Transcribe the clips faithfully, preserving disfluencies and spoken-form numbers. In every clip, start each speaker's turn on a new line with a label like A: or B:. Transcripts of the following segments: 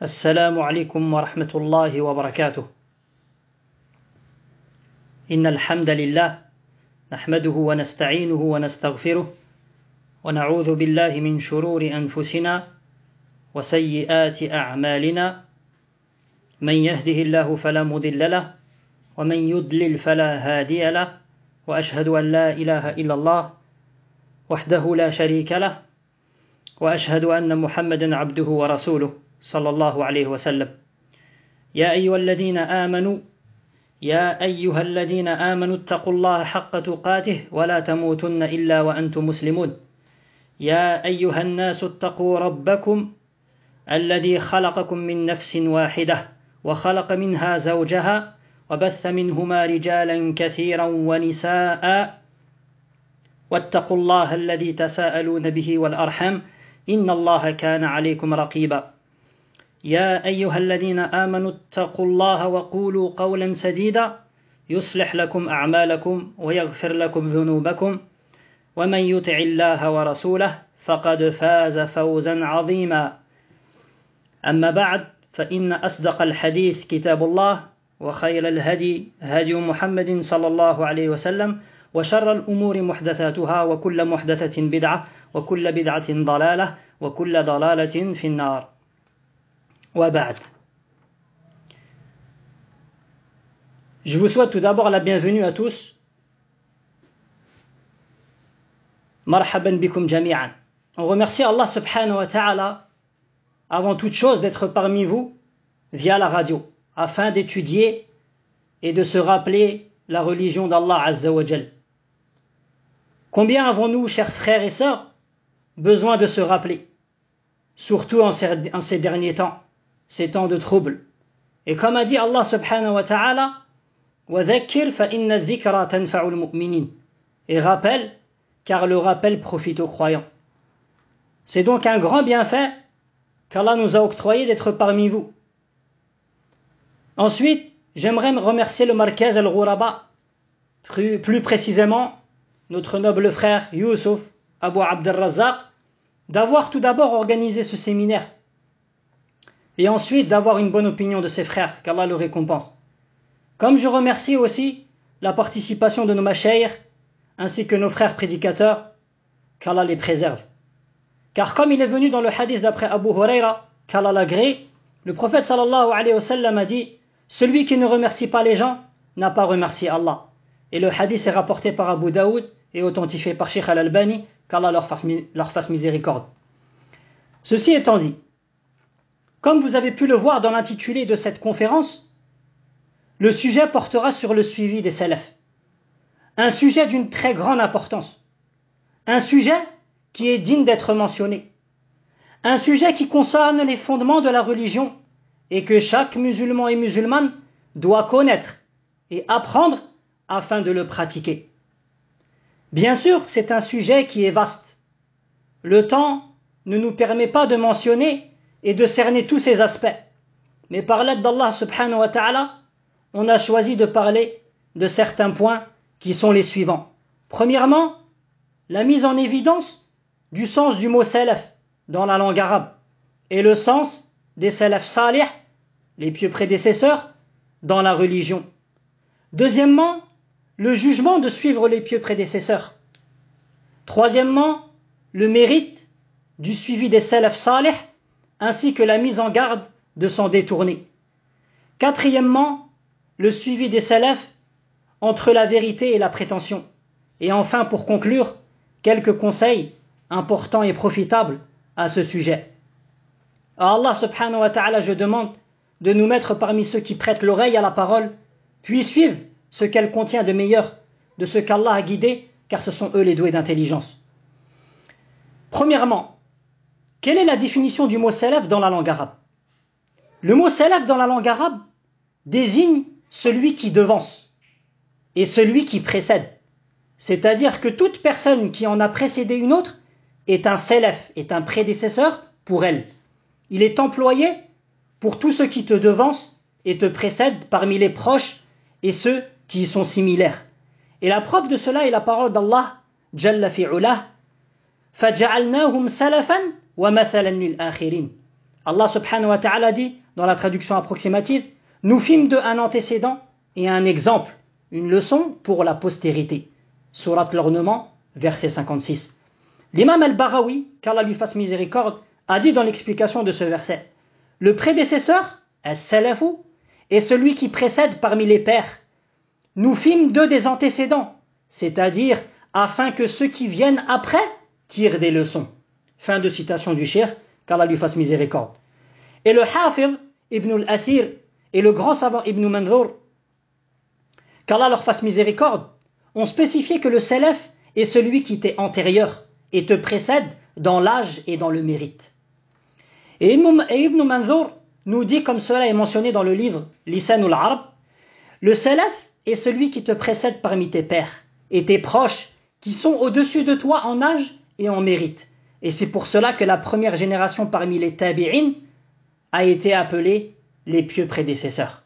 A: السلام عليكم ورحمة الله وبركاته. إن الحمد لله نحمده ونستعينه ونستغفره ونعوذ بالله من شرور أنفسنا وسيئات أعمالنا. من يهده الله فلا مضل له ومن يضلل فلا هادي له، وأشهد أن لا إله إلا الله وحده لا شريك له، وأشهد أن محمدا عبده ورسوله صلى الله عليه وسلم. يا أيها الذين آمنوا يا أيها الذين آمنوا اتقوا الله حق تقاته ولا تموتن إلا وأنتم مسلمون. يا أيها الناس اتقوا ربكم الذي خلقكم من نفس واحدة وخلق منها زوجها وبث منهما رجالا كثيرا ونساء واتقوا الله الذي تساءلون به والأرحام إن الله كان عليكم رقيبا. يا أيها الذين آمنوا اتقوا الله وقولوا قولا سديدا يصلح لكم أعمالكم ويغفر لكم ذنوبكم، ومن يطع الله ورسوله فقد فاز فوزا عظيما. أما بعد، فإن أصدق الحديث كتاب الله، وخير الهدي هدي محمد صلى الله عليه وسلم، وشر الأمور محدثاتها وكل محدثة بدعة وكل بدعة ضلالة وكل ضلالة في النار. وبعد. Je vous souhaite tout d'abord la bienvenue à tous. Marhaban bikum jami'an. On remercie Allah subhanahu wa ta'ala avant toute chose d'être parmi vous via la radio, afin d'étudier et de se rappeler la religion d'Allah Azza wa Jal. Combien avons-nous, chers frères et sœurs, besoin de se rappeler, surtout en ces, en ces derniers temps, ces temps de trouble. Et comme a dit Allah subhanahu wa ta'ala, وَذَكِّرْ فَإِنَّ الذِّكْرَى تَنْفَعُ الْمُؤْمِنِينَ. Et rappelle, car le rappel profite aux croyants. C'est donc un grand bienfait qu'Allah nous a octroyé d'être parmi vous. Ensuite, j'aimerais remercier le Markaz Al-Ghuraba, plus, plus précisément notre noble frère Youssouf Abu Abdelrazaq, d'avoir tout d'abord organisé ce séminaire et ensuite d'avoir une bonne opinion de ses frères, qu'Allah le récompense. Comme je remercie aussi la participation de nos mashayikh ainsi que nos frères prédicateurs, qu'Allah les préserve. Car comme il est venu dans le hadith d'après Abu Huraira, qu'Allah l'agrée, le prophète sallallahu alayhi wa sallam a dit: celui qui ne remercie pas les gens n'a pas remercié Allah. Et le hadith est rapporté par Abu Daoud et authentifié par Sheikh Al-Albani, qu'Allah leur fasse, leur fasse miséricorde. Ceci étant dit, comme vous avez pu le voir dans l'intitulé de cette conférence, le sujet portera sur le suivi des salafs. Un sujet d'une très grande importance. Un sujet qui est digne d'être mentionné. Un sujet qui concerne les fondements de la religion et que chaque musulman et musulmane doit connaître et apprendre afin de le pratiquer. Bien sûr, c'est un sujet qui est vaste. Le temps ne nous permet pas de mentionner et de cerner tous ces aspects. Mais par l'aide d'Allah subhanahu wa ta'ala, on a choisi de parler de certains points qui sont les suivants. Premièrement, la mise en évidence du sens du mot salaf dans la langue arabe et le sens des salaf salih, les pieux prédécesseurs, dans la religion. Deuxièmement, le jugement de suivre les pieux prédécesseurs. Troisièmement, le mérite du suivi des salaf salih ainsi que la mise en garde de s'en détourner. Quatrièmement, le suivi des salafs entre la vérité et la prétention. Et enfin, pour conclure, quelques conseils importants et profitables à ce sujet. À Allah subhanahu wa ta'ala, je demande de nous mettre parmi ceux qui prêtent l'oreille à la parole, puis suivent ce qu'elle contient de meilleur, de ce qu'Allah a guidé, car ce sont eux les doués d'intelligence. Premièrement, quelle est la définition du mot salaf dans la langue arabe? Le mot salaf dans la langue arabe désigne celui qui devance et celui qui précède. C'est-à-dire que toute personne qui en a précédé une autre est un salaf, est un prédécesseur pour elle. Il est employé pour tous ceux qui te devancent et te précèdent parmi les proches et ceux qui y sont similaires. Et la preuve de cela est la parole d'Allah Jalla fi'ulah, فَجَعَلْنَاهُمْ سَلَفًا وَمَثَلًا لِلْآخِرِينَ. Allah subhanahu wa ta'ala dit, dans la traduction approximative, nous fîmes d'eux un antécédent et un exemple, une leçon pour la postérité. Sourate l'ornement, verset cinquante-six. L'imam al-Barawi, qu'Allah lui fasse miséricorde, a dit dans l'explication de ce verset, le prédécesseur, as-salafu, est celui qui précède parmi les pères. Nous fîmes d'eux des antécédents, c'est-à-dire afin que ceux qui viennent après tirent des leçons. Fin de citation du cheikh, qu'Allah lui fasse miséricorde. Et le Hafid Ibn al-Athir et le grand savant Ibn Manzour, qu'Allah leur fasse miséricorde, ont spécifié que le salaf est celui qui t'est antérieur et te précède dans l'âge et dans le mérite. Et Ibn Manzour nous dit, comme cela est mentionné dans le livre Lisanul Arab, le salaf est celui qui te précède parmi tes pères et tes proches qui sont au-dessus de toi en âge et en mérite. Et c'est pour cela que la première génération parmi les tabi'in a été appelée les pieux prédécesseurs.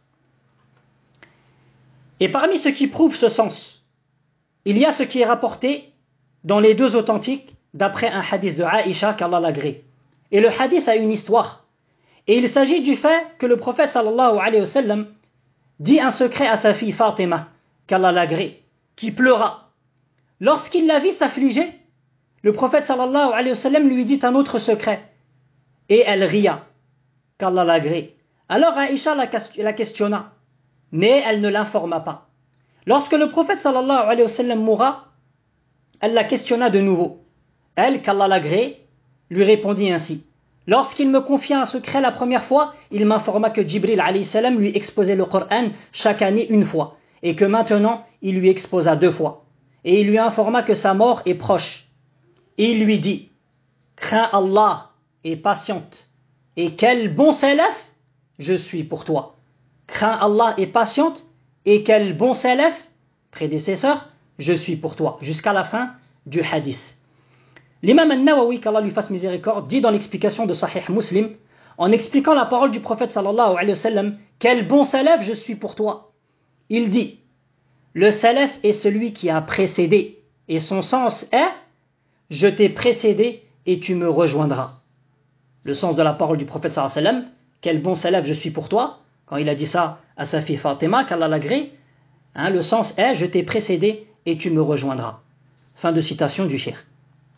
A: Et parmi ce qui prouve ce sens, il y a ce qui est rapporté dans les deux authentiques d'après un hadith de Aïcha qu'Allah l'agrée. Et le hadith a une histoire. Et il s'agit du fait que le prophète sallallahu alayhi wa sallam dit un secret à sa fille Fatima, qu'Allah l'agrée, qui pleura. Lorsqu'il la vit s'affliger, le prophète sallallahu alayhi wa sallam lui dit un autre secret. Et elle ria, qu'Allah l'agrée. Alors Aïcha la questionna, mais elle ne l'informa pas. Lorsque le prophète sallallahu alayhi wa sallam mourra, elle la questionna de nouveau. Elle, qu'Allah l'agrée, lui répondit ainsi. Lorsqu'il me confia un secret la première fois, il m'informa que Jibril alayhi salam lui exposait le Coran chaque année une fois, et que maintenant il lui exposa deux fois. Et il lui informa que sa mort est proche. Et il lui dit, crains Allah et patiente, et quel bon salaf je suis pour toi. Crains Allah et patiente, et quel bon salaf, prédécesseur, je suis pour toi. Jusqu'à la fin du hadith. L'imam al-Nawawi, qu'Allah lui fasse miséricorde, dit dans l'explication de Sahih Muslim, en expliquant la parole du prophète sallallahu alayhi wa sallam, quel bon salaf je suis pour toi. Il dit, le salaf est celui qui a précédé, et son sens est, je t'ai précédé et tu me rejoindras. Le sens de la parole du prophète sallallahu alayhi wa sallam, quel bon salaf je suis pour toi, quand il a dit ça à sa fille Fatima, qu'Allah l'agrée, hein, le sens est, je t'ai précédé et tu me rejoindras. Fin de citation du cheikh.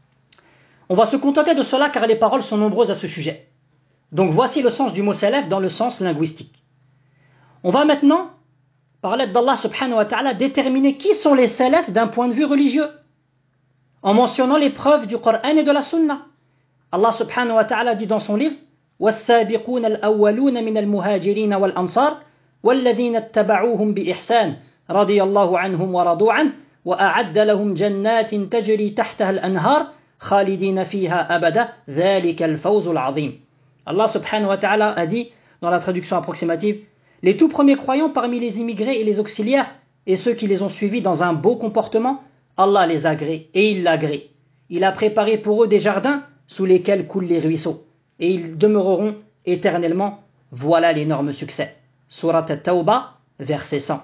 A: On va se contenter de cela car les paroles sont nombreuses à ce sujet. Donc voici le sens du mot salaf dans le sens linguistique. On va maintenant, par l'aide d'Allah subhanahu wa ta'ala, déterminer qui sont les salafs d'un point de vue religieux, en mentionnant les preuves du Coran et de la Sunna. Allah subhanahu wa ta'ala dit dans son livre, وَالسَّابِقُونَ الْأَوَّلُونَ مِنَ الْمُهَاجِرِينَ وَالْأَنصَارِ وَالَّذِينَ اتَّبَعُوهُمْ بِإِحْسَانٍ رَضِيَ اللَّهُ عَنْهُمْ وَرَضُوا عَنْهُ وَأَعَدَّ لَهُمْ جَنَّاتٍ تَجْرِي تَحْتَهَا الْأَنْهَارُ خالدين فيها أبدا ذلك الفوز العظيم. Allah subhanahu wa ta'ala a dit dans la traduction approximative, les tout premiers croyants parmi les immigrés et les auxiliaires et ceux qui les ont suivis dans un beau comportement, Allah les agrée et il l'agrée. Il a préparé pour eux des jardins sous lesquels coulent les ruisseaux et ils demeureront éternellement. Voilà l'énorme succès. Surat At-Tawbah, verset cent.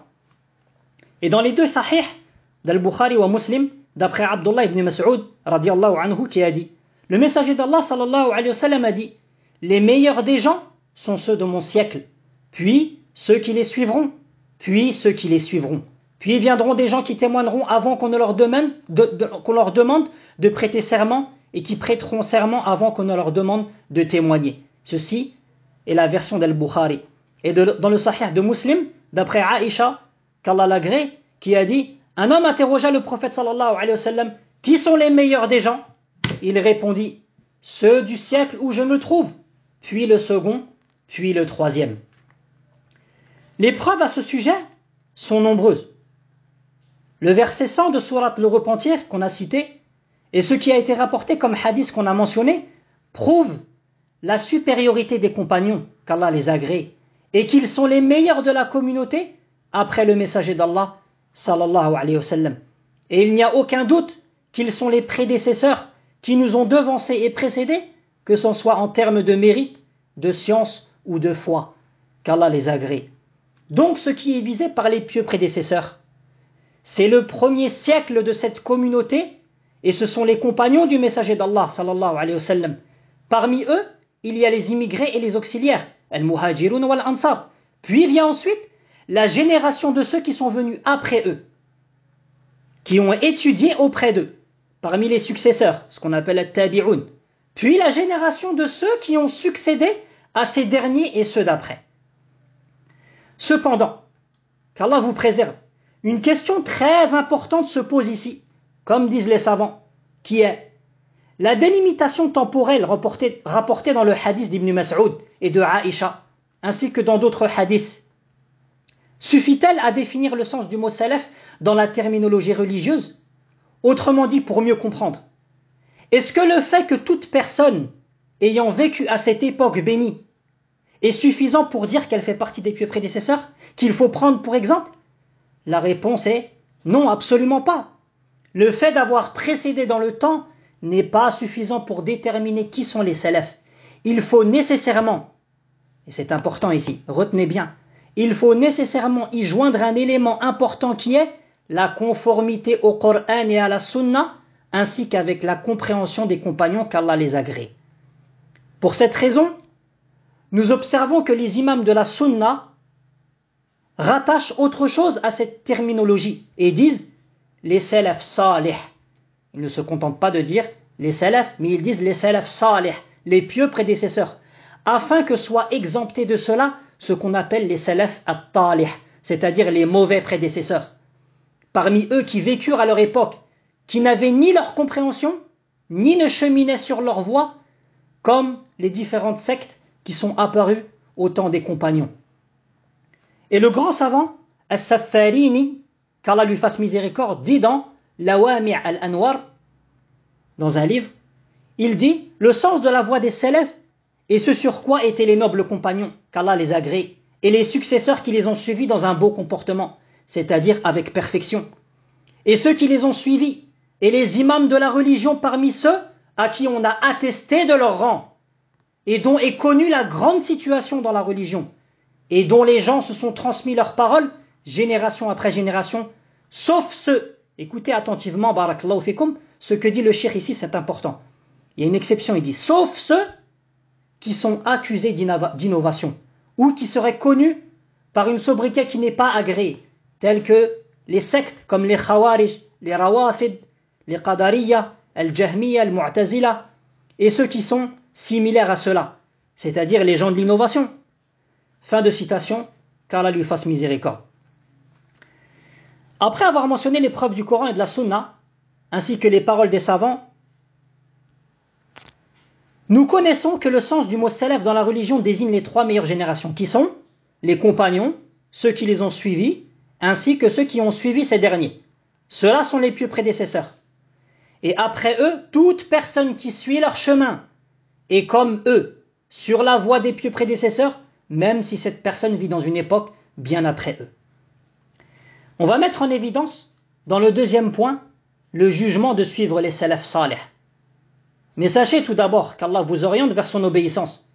A: Et dans les deux sahih d'Al-Bukhari wa Muslim, d'après Abdullah ibn Mas'ud, radiallahu anhu, qui a dit, le messager d'Allah, sallallahu alayhi wa sallam, a dit, les meilleurs des gens sont ceux de mon siècle, puis ceux qui les suivront, puis ceux qui les suivront. Puis viendront des gens qui témoigneront avant qu'on ne leur demande de, de, qu'on leur demande de prêter serment et qui prêteront serment avant qu'on ne leur demande de témoigner. Ceci est la version d'Al-Bukhari. Et de, dans le Sahih de Muslim, d'après Aïcha, qu'Allah l'agrée, qui a dit, un homme interrogea le prophète sallallahu alayhi wa sallam, qui sont les meilleurs des gens? Il répondit, ceux du siècle où je me trouve, puis le second, puis le troisième. Les preuves à ce sujet sont nombreuses. Le verset cent de Sourate Le Repentir qu'on a cité, et ce qui a été rapporté comme hadith qu'on a mentionné, prouve la supériorité des compagnons, qu'Allah les agrée, et qu'ils sont les meilleurs de la communauté après le messager d'Allah, sallallahu alayhi wa sallam. Et il n'y a aucun doute qu'ils sont les prédécesseurs qui nous ont devancés et précédés, que ce soit en termes de mérite, de science ou de foi, qu'Allah les agrée. Donc ce qui est visé par les pieux prédécesseurs, c'est le premier siècle de cette communauté, et ce sont les compagnons du messager d'Allah, sallallahu alayhi wa sallam. Parmi eux, il y a les immigrés et les auxiliaires, al-muhajirun wal-ansar. Puis vient ensuite la génération de ceux qui sont venus après eux, qui ont étudié auprès d'eux, parmi les successeurs, ce qu'on appelle al-tabi'un. Puis la génération de ceux qui ont succédé à ces derniers et ceux d'après. Cependant, qu'Allah vous préserve, une question très importante se pose ici, comme disent les savants, qui est la délimitation temporelle rapportée, rapportée dans le hadith d'Ibn Mas'ud et de Aïcha, ainsi que dans d'autres hadiths. Suffit-elle à définir le sens du mot salaf dans la terminologie religieuse? Autrement dit, pour mieux comprendre, est-ce que le fait que toute personne ayant vécu à cette époque bénie est suffisant pour dire qu'elle fait partie des pieux prédécesseurs, qu'il faut prendre pour exemple? La réponse est non, absolument pas. Le fait d'avoir précédé dans le temps n'est pas suffisant pour déterminer qui sont les salafs. Il faut nécessairement, et c'est important ici, retenez bien, il faut nécessairement y joindre un élément important qui est la conformité au Coran et à la Sunna, ainsi qu'avec la compréhension des compagnons qu'Allah les agrée. Pour cette raison, nous observons que les imams de la Sunna rattachent autre chose à cette terminologie et disent les salaf salih. Ils ne se contentent pas de dire les salaf, mais ils disent les salaf salih, les pieux prédécesseurs, afin que soit exempté de cela ce qu'on appelle les salaf at-talih, c'est-à-dire les mauvais prédécesseurs. Parmi eux qui vécurent à leur époque, qui n'avaient ni leur compréhension, ni ne cheminaient sur leur voie, comme les différentes sectes qui sont apparues au temps des compagnons. Et le grand savant, As-Saffarini, qu'Allah lui fasse miséricorde, dit dans Lawami' al-Anwar, dans un livre, il dit le sens de la voie des salaf et ce sur quoi étaient les nobles compagnons, qu'Allah les agrée, et les successeurs qui les ont suivis dans un beau comportement, c'est-à-dire avec perfection. Et ceux qui les ont suivis, et les imams de la religion parmi ceux à qui on a attesté de leur rang, et dont est connue la grande situation dans la religion, et dont les gens se sont transmis leurs paroles, génération après génération, sauf ceux, écoutez attentivement, barakallahu fikum, ce que dit le cheikh ici, c'est important. Il y a une exception, il dit, sauf ceux qui sont accusés d'innovation, ou qui seraient connus par une sobriquet qui n'est pas agréée, tels que les sectes comme les Khawarij, les Rawafid, les Qadariya, Al-Jahmiya, Al-Mu'tazila, et ceux qui sont similaires à cela, c'est-à-dire les gens de l'innovation. Fin de citation, qu'Allah lui fasse miséricorde. Après avoir mentionné les preuves du Coran et de la Sunna, ainsi que les paroles des savants, nous connaissons que le sens du mot salaf dans la religion désigne les trois meilleures générations, qui sont les compagnons, ceux qui les ont suivis, ainsi que ceux qui ont suivi ces derniers. Ceux-là sont les pieux prédécesseurs. Et après eux, toute personne qui suit leur chemin est comme eux, sur la voie des pieux prédécesseurs, même si cette personne vit dans une époque bien après eux. On va mettre en évidence, dans le deuxième point, le jugement de suivre les salaf salih. Mais sachez tout d'abord qu'Allah vous oriente vers son obéissance.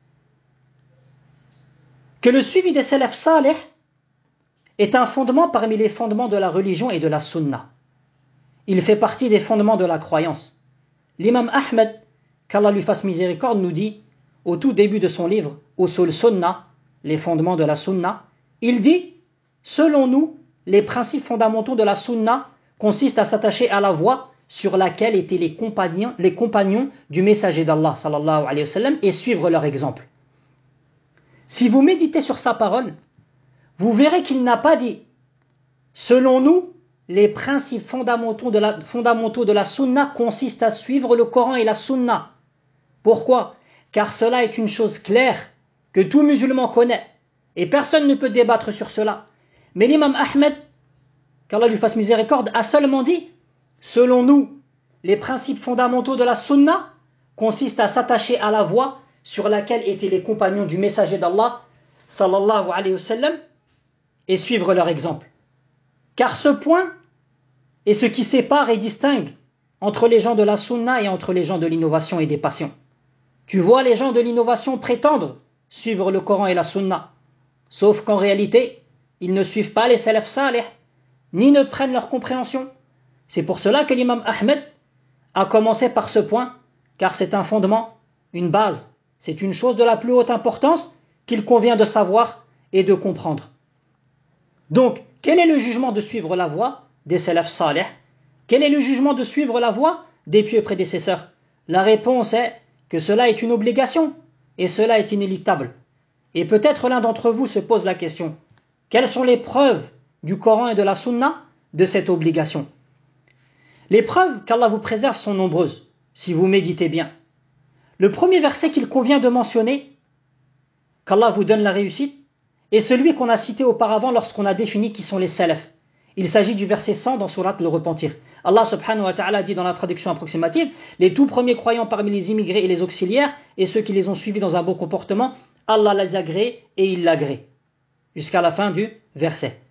A: Que le suivi des salaf salih est un fondement parmi les fondements de la religion et de la sunna. Il fait partie des fondements de la croyance. L'imam Ahmed, qu'Allah lui fasse miséricorde, nous dit, au tout début de son livre, Usul Sunna, les fondements de la sunna, il dit, selon nous, les principes fondamentaux de la sunna consistent à s'attacher à la voie sur laquelle étaient les compagnons, les compagnons du messager d'Allah sallallahu alayhi wa sallam et suivre leur exemple. Si vous méditez sur sa parole, vous verrez qu'il n'a pas dit « Selon nous, les principes fondamentaux de la, fondamentaux de la sunna consistent à suivre le Coran et la sunna. » Pourquoi? Car cela est une chose claire que tout musulman connaît et personne ne peut débattre sur cela. Mais l'imam Ahmed, qu'Allah lui fasse miséricorde, a seulement dit « Selon nous, les principes fondamentaux de la sunna consistent à s'attacher à la voie sur laquelle étaient les compagnons du messager d'Allah sallallahu alayhi wa sallam et suivre leur exemple. » Car ce point est ce qui sépare et distingue entre les gens de la sunna et entre les gens de l'innovation et des passions. Tu vois les gens de l'innovation prétendre suivre le Coran et la sunna, sauf qu'en réalité, ils ne suivent pas les salaf salih, ni ne prennent leur compréhension. C'est pour cela que l'imam Ahmed a commencé par ce point, car c'est un fondement, une base, C'est une chose de la plus haute importance qu'il convient de savoir et de comprendre. Donc, quel est le jugement de suivre la voie des salaf salih? Quel est le jugement de suivre la voie des pieux prédécesseurs? La réponse est que cela est une obligation et cela est inéluctable. Et peut-être l'un d'entre vous se pose la question: quelles sont les preuves du Coran et de la Sunna de cette obligation? Les preuves qu'Allah vous préserve sont nombreuses, si vous méditez bien. Le premier verset qu'il convient de mentionner, qu'Allah vous donne la réussite, est celui qu'on a cité auparavant lorsqu'on a défini qui sont les salafs. Il s'agit du verset cent dans Surat le Repentir. Allah subhanahu wa ta'ala dit dans la traduction approximative: les tout premiers croyants parmi les immigrés et les auxiliaires et ceux qui les ont suivis dans un bon comportement, Allah les agrée et il l'agrée. Jusqu'à la fin du verset.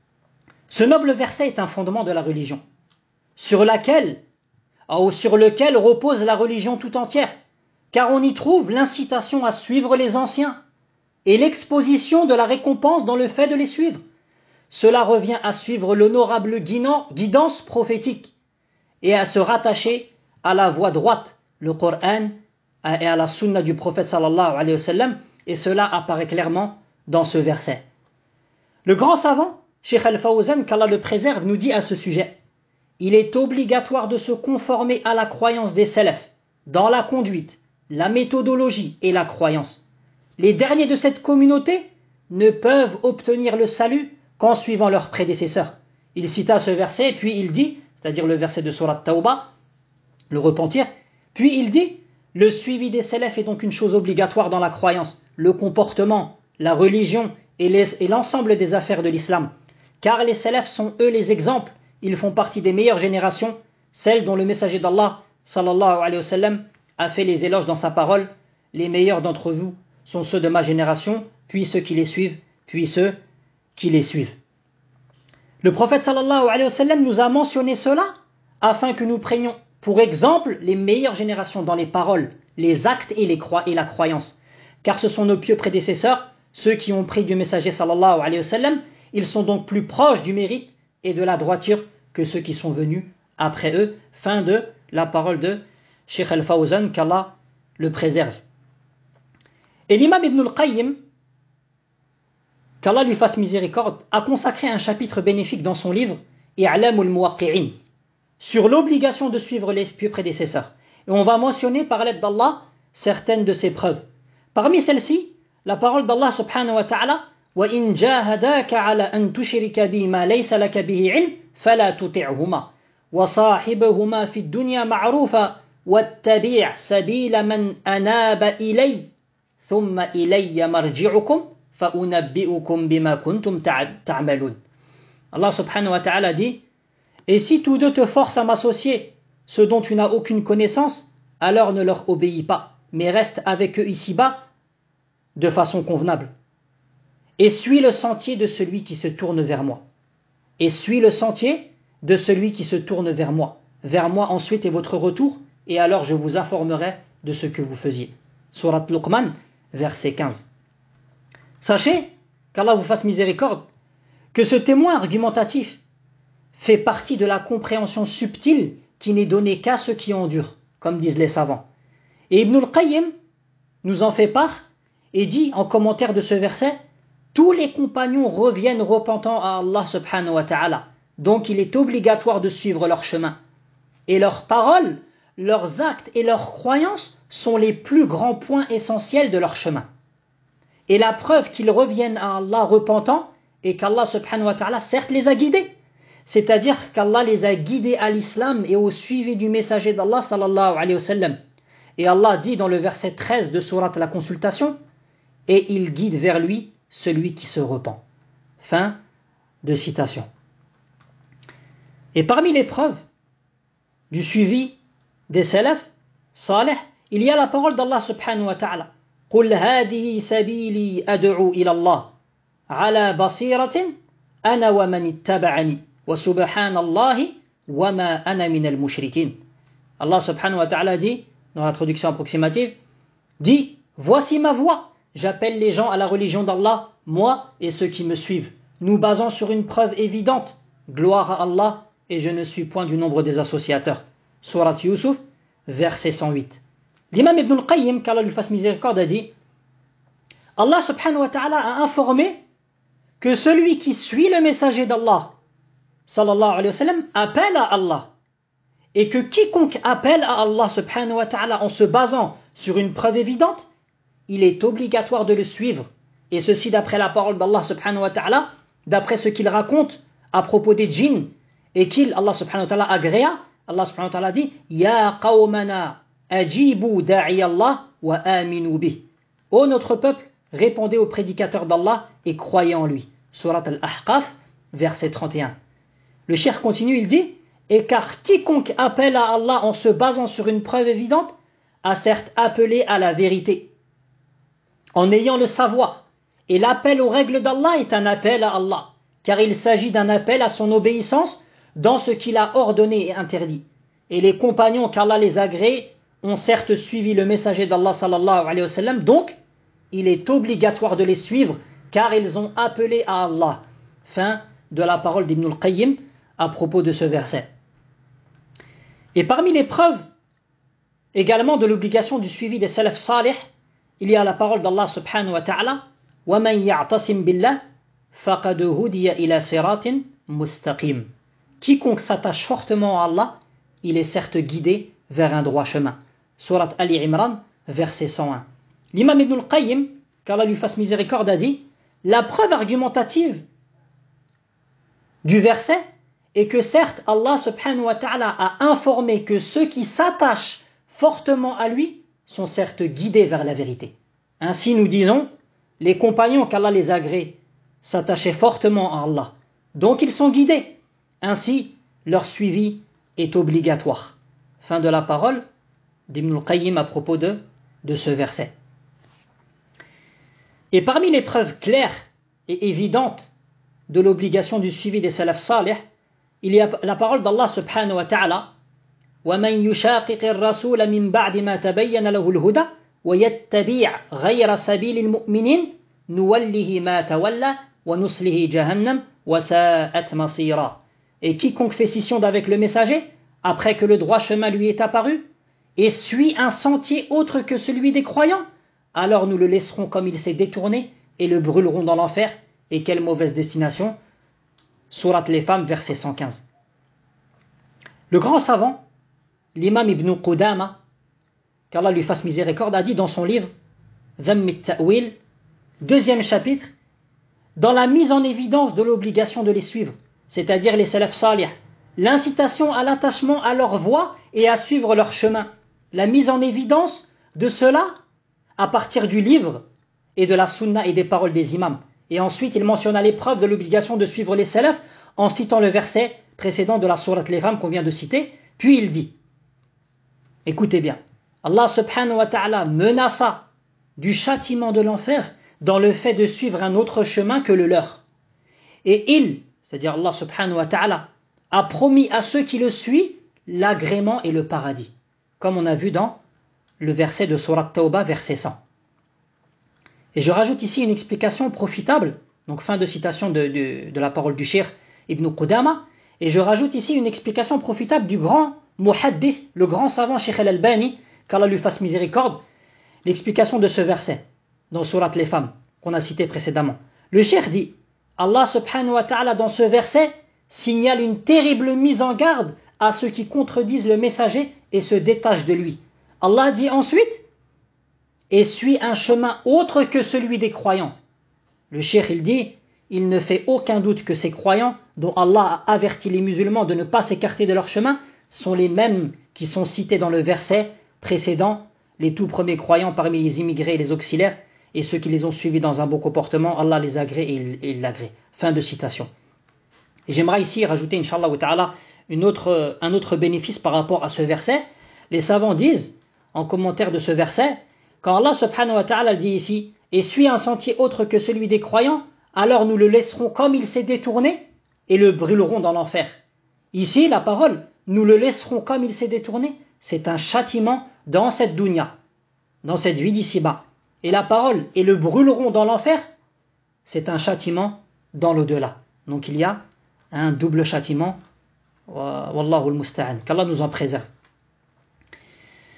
A: Ce noble verset est un fondement de la religion, sur laquelle, ou sur lequel repose la religion tout entière, car on y trouve l'incitation à suivre les anciens et l'exposition de la récompense dans le fait de les suivre. Cela revient à suivre l'honorable guidance prophétique et à se rattacher à la voie droite, le Coran et à la sunna du prophète sallallahu alayhi wa sallam, et cela apparaît clairement dans ce verset. Le grand savant, Cheikh Al-Fawzan, qu'Allah le préserve, nous dit à ce sujet: il est obligatoire de se conformer à la croyance des salafs, dans la conduite, la méthodologie et la croyance. Les derniers de cette communauté ne peuvent obtenir le salut qu'en suivant leurs prédécesseurs. Il cita ce verset, puis il dit, c'est-à-dire le verset de Surat Tawbah, le repentir, puis il dit: le suivi des salafs est donc une chose obligatoire dans la croyance, le comportement, la religion et, les, et l'ensemble des affaires de l'islam. Car les salafs sont eux les exemples, ils font partie des meilleures générations, celles dont le messager d'Allah sallallahu alayhi wa sallam a fait les éloges dans sa parole: les meilleurs d'entre vous sont ceux de ma génération, puis ceux qui les suivent, puis ceux qui les suivent. Le prophète sallallahu alayhi wa sallam nous a mentionné cela afin que nous prenions pour exemple les meilleures générations dans les paroles, les actes et, les croi- et la croyance. Car ce sont nos pieux prédécesseurs, ceux qui ont pris du messager sallallahu alayhi wa sallam. Ils sont donc plus proches du mérite et de la droiture que ceux qui sont venus après eux. Fin de la parole de Cheikh Al-Fawzan, qu'Allah le préserve. Et l'imam Ibn al-Qayyim, qu'Allah lui fasse miséricorde, a consacré un chapitre bénéfique dans son livre I'lam al-Muwaqqi'in sur l'obligation de suivre les pieux prédécesseurs. Et on va mentionner par l'aide d'Allah certaines de ces preuves. Parmi celles-ci, la parole d'Allah subhanahu wa ta'ala: وَإِنْ جَاهَدَاكَ عَلَى أَنْ تُشْرِكَ بِي مَا لَيْسَ لَكَ بِهِ عِلْمٍ فَلَا تُطِعْهُمَا وَصَاحِبْهُمَا فِي الدُّنْيَا مَعْرُوفًا وَاتَّبِعْ سَبِيلَ مَنْ أَنَابَ إِلَيَّ ثُمَّ إِلَيَّ مَرْجِعُكُمْ فَأُنَبِّئُكُمْ بِمَا كُنْتُمْ تَعْمَلُونَ. Allah subhanahu wa ta'ala dit: et si tous deux te forcent à m'associer ce dont tu n'as aucune connaissance, alors ne leur obéis pas, mais reste avec eux ici-bas de façon convenable. Et suis le sentier de celui qui se tourne vers moi. Et suis le sentier de celui qui se tourne vers moi. Vers moi ensuite est votre retour, et alors je vous informerai de ce que vous faisiez. Surat Luqman, verset quinze. Sachez, qu'Allah vous fasse miséricorde, que ce témoin argumentatif fait partie de la compréhension subtile qui n'est donnée qu'à ceux qui endurent, comme disent les savants. Et Ibn al-Qayyim nous en fait part et dit en commentaire de ce verset: tous les compagnons reviennent repentants à Allah subhanahu wa ta'ala, donc il est obligatoire de suivre leur chemin. Et leurs paroles, leurs actes et leurs croyances sont les plus grands points essentiels de leur chemin. Et la preuve qu'ils reviennent à Allah repentants est qu'Allah subhanahu wa ta'ala certes les a guidés, c'est-à-dire qu'Allah les a guidés à l'islam et au suivi du messager d'Allah sallallahu alayhi wa sallam. Et Allah dit dans le verset treize de Surat la Consultation: et il guide vers lui celui qui se repent. Fin de citation. Et parmi les preuves du suivi des salaf salih, il y a la parole d'Allah subhanahu wa ta'ala: قُلْ هَذِهِ سَبِيلِي أَدْعُو إِلَى اللَّهِ عَلَى بَصِيرَةٍ أَنَا وَمَنِ اتَّبَعَنِي وَسُبْحَانَ اللَّهِ وَمَا أَنَا مِنَ الْمُشْرِكِينَ. Allah subhanahu wa ta'ala dit, dans la traduction approximative, dit: voici ma voix, j'appelle les gens à la religion d'Allah, moi et ceux qui me suivent. Nous basons sur une preuve évidente, gloire à Allah, et je ne suis point du nombre des associateurs. Surat Yusuf, verset cent huit. L'imam Ibn al-Qayyim, qu'Allah lui fasse miséricorde, a dit Allah subhanahu wa ta'ala a informé que celui qui suit le messager d'Allah sallallahu alayhi wa sallam appelle à Allah, et que quiconque appelle à Allah subhanahu wa ta'ala en se basant sur une preuve évidente, il est obligatoire de le suivre, et ceci d'après la parole d'Allah subhanahu wa ta'ala, d'après ce qu'il raconte à propos des djinns, et qu'il, Allah subhanahu wa ta'ala, agréa. Allah subhanahu wa ta'ala dit Ya qawmana ajibu da'i Allah wa aminu bih. Ô notre peuple, répondez au prédicateur d'Allah et croyez en lui. Surat Al-Ahqaf, verset trente et un. Le cheikh continue, il dit et car quiconque appelle à Allah en se basant sur une preuve évidente a certes appelé à la vérité en ayant le savoir, et l'appel aux règles d'Allah est un appel à Allah, car il s'agit d'un appel à son obéissance dans ce qu'il a ordonné et interdit. Et les compagnons qu'Allah les agrée ont certes suivi le messager d'Allah sallallahu alayhi wa sallam, donc il est obligatoire de les suivre car ils ont appelé à Allah. Fin de la parole d'Ibn al-Qayyim à propos de ce verset. Et parmi les preuves également de l'obligation du suivi des salaf salih, il y a la parole d'Allah subhanahu wa ta'ala وَمَنْ يَعْتَصِمْ بِاللَّهِ فَقَدْ هُدِيَ إِلَى صِرَاطٍ مُسْتَقِيمٍ. Quiconque s'attache fortement à Allah, il est certes guidé vers un droit chemin. Surat Ali Imran, verset cent un. L'imam Ibn al-Qayyim, qu'Allah lui fasse miséricorde, a dit la preuve argumentative du verset est que certes Allah subhanahu wa ta'ala a informé que ceux qui s'attachent fortement à lui sont certes guidés vers la vérité. Ainsi nous disons, les compagnons qu'Allah les agrée s'attachaient fortement à Allah, donc ils sont guidés. Ainsi leur suivi est obligatoire. Fin de la parole d'Ibn al-Qayyim à propos de, de ce verset. Et parmi les preuves claires et évidentes de l'obligation du suivi des salaf salih, il y a la parole d'Allah subhanahu wa ta'ala وَمَنْ يُشَاقِقِ الرَّسُولَ مِنْ بَعْدِ مَا تَبَيَّنَ لَهُ الْهُدَى وَيَتَّبِعْ غَيْرَ سَبِيلِ الْمُؤْمِنِينَ نُوَلِّهِ مَا تَوَلَّى وَنُصْلِهِ جَهَنَّمَ وَسَاءَتْ مَصِيرًا. Et quiconque fait scission d'avec le messager, après que le droit chemin lui est apparu, et suit un sentier autre que celui des croyants, alors nous le laisserons comme il s'est détourné et le brûlerons dans l'enfer. Et quelle mauvaise destination. Surat les femmes, verset cent quinze. Le grand savant, l'imam Ibn Qudama, qu'Allah lui fasse miséricorde, a dit dans son livre Dhamm at-Ta'wil, deuxième chapitre, dans la mise en évidence de l'obligation de les suivre, c'est-à-dire les salaf salih, l'incitation à l'attachement à leur voie et à suivre leur chemin, la mise en évidence de cela à partir du livre et de la sunna et des paroles des imams. Et ensuite il mentionna l'épreuve de l'obligation de suivre les salaf en citant le verset précédent de la sourate les femmes qu'on vient de citer. Puis il dit, écoutez bien, Allah subhanahu wa ta'ala menaça du châtiment de l'enfer dans le fait de suivre un autre chemin que le leur. Et il, c'est-à-dire Allah subhanahu wa ta'ala, a promis à ceux qui le suivent l'agrément et le paradis, comme on a vu dans le verset de Surat Tawbah, verset cent. Et je rajoute ici une explication profitable, donc fin de citation de, de, de la parole du cheikh Ibn Qudama, et je rajoute ici une explication profitable du grand muhaddith, le grand savant Cheikh Al-Albani, qu'Allah lui fasse miséricorde, l'explication de ce verset dans Surat les femmes qu'on a cité précédemment. Le cheikh dit, Allah subhanahu wa ta'ala dans ce verset signale une terrible mise en garde à ceux qui contredisent le messager et se détachent de lui. Allah dit ensuite, et suit un chemin autre que celui des croyants. Le cheikh il dit, il ne fait aucun doute que ces croyants, dont Allah a averti les musulmans de ne pas s'écarter de leur chemin, sont les mêmes qui sont cités dans le verset précédent, les tout premiers croyants parmi les immigrés et les auxiliaires, et ceux qui les ont suivis dans un bon comportement, Allah les agrée et il l'agrée. Fin de citation. Et j'aimerais ici rajouter, Inch'Allah ta'ala, une autre, un autre bénéfice par rapport à ce verset. Les savants disent, en commentaire de ce verset, quand Allah subhanahu wa ta'ala dit ici, et suit un sentier autre que celui des croyants, alors nous le laisserons comme il s'est détourné et le brûlerons dans l'enfer. Ici, la parole, nous le laisserons comme il s'est détourné, c'est un châtiment dans cette dunya, dans cette vie d'ici-bas. Et la parole, et le brûleront dans l'enfer, c'est un châtiment dans l'au-delà. Donc il y a un double châtiment. Wallahu al-musta'an. Qu'Allah nous en préserve.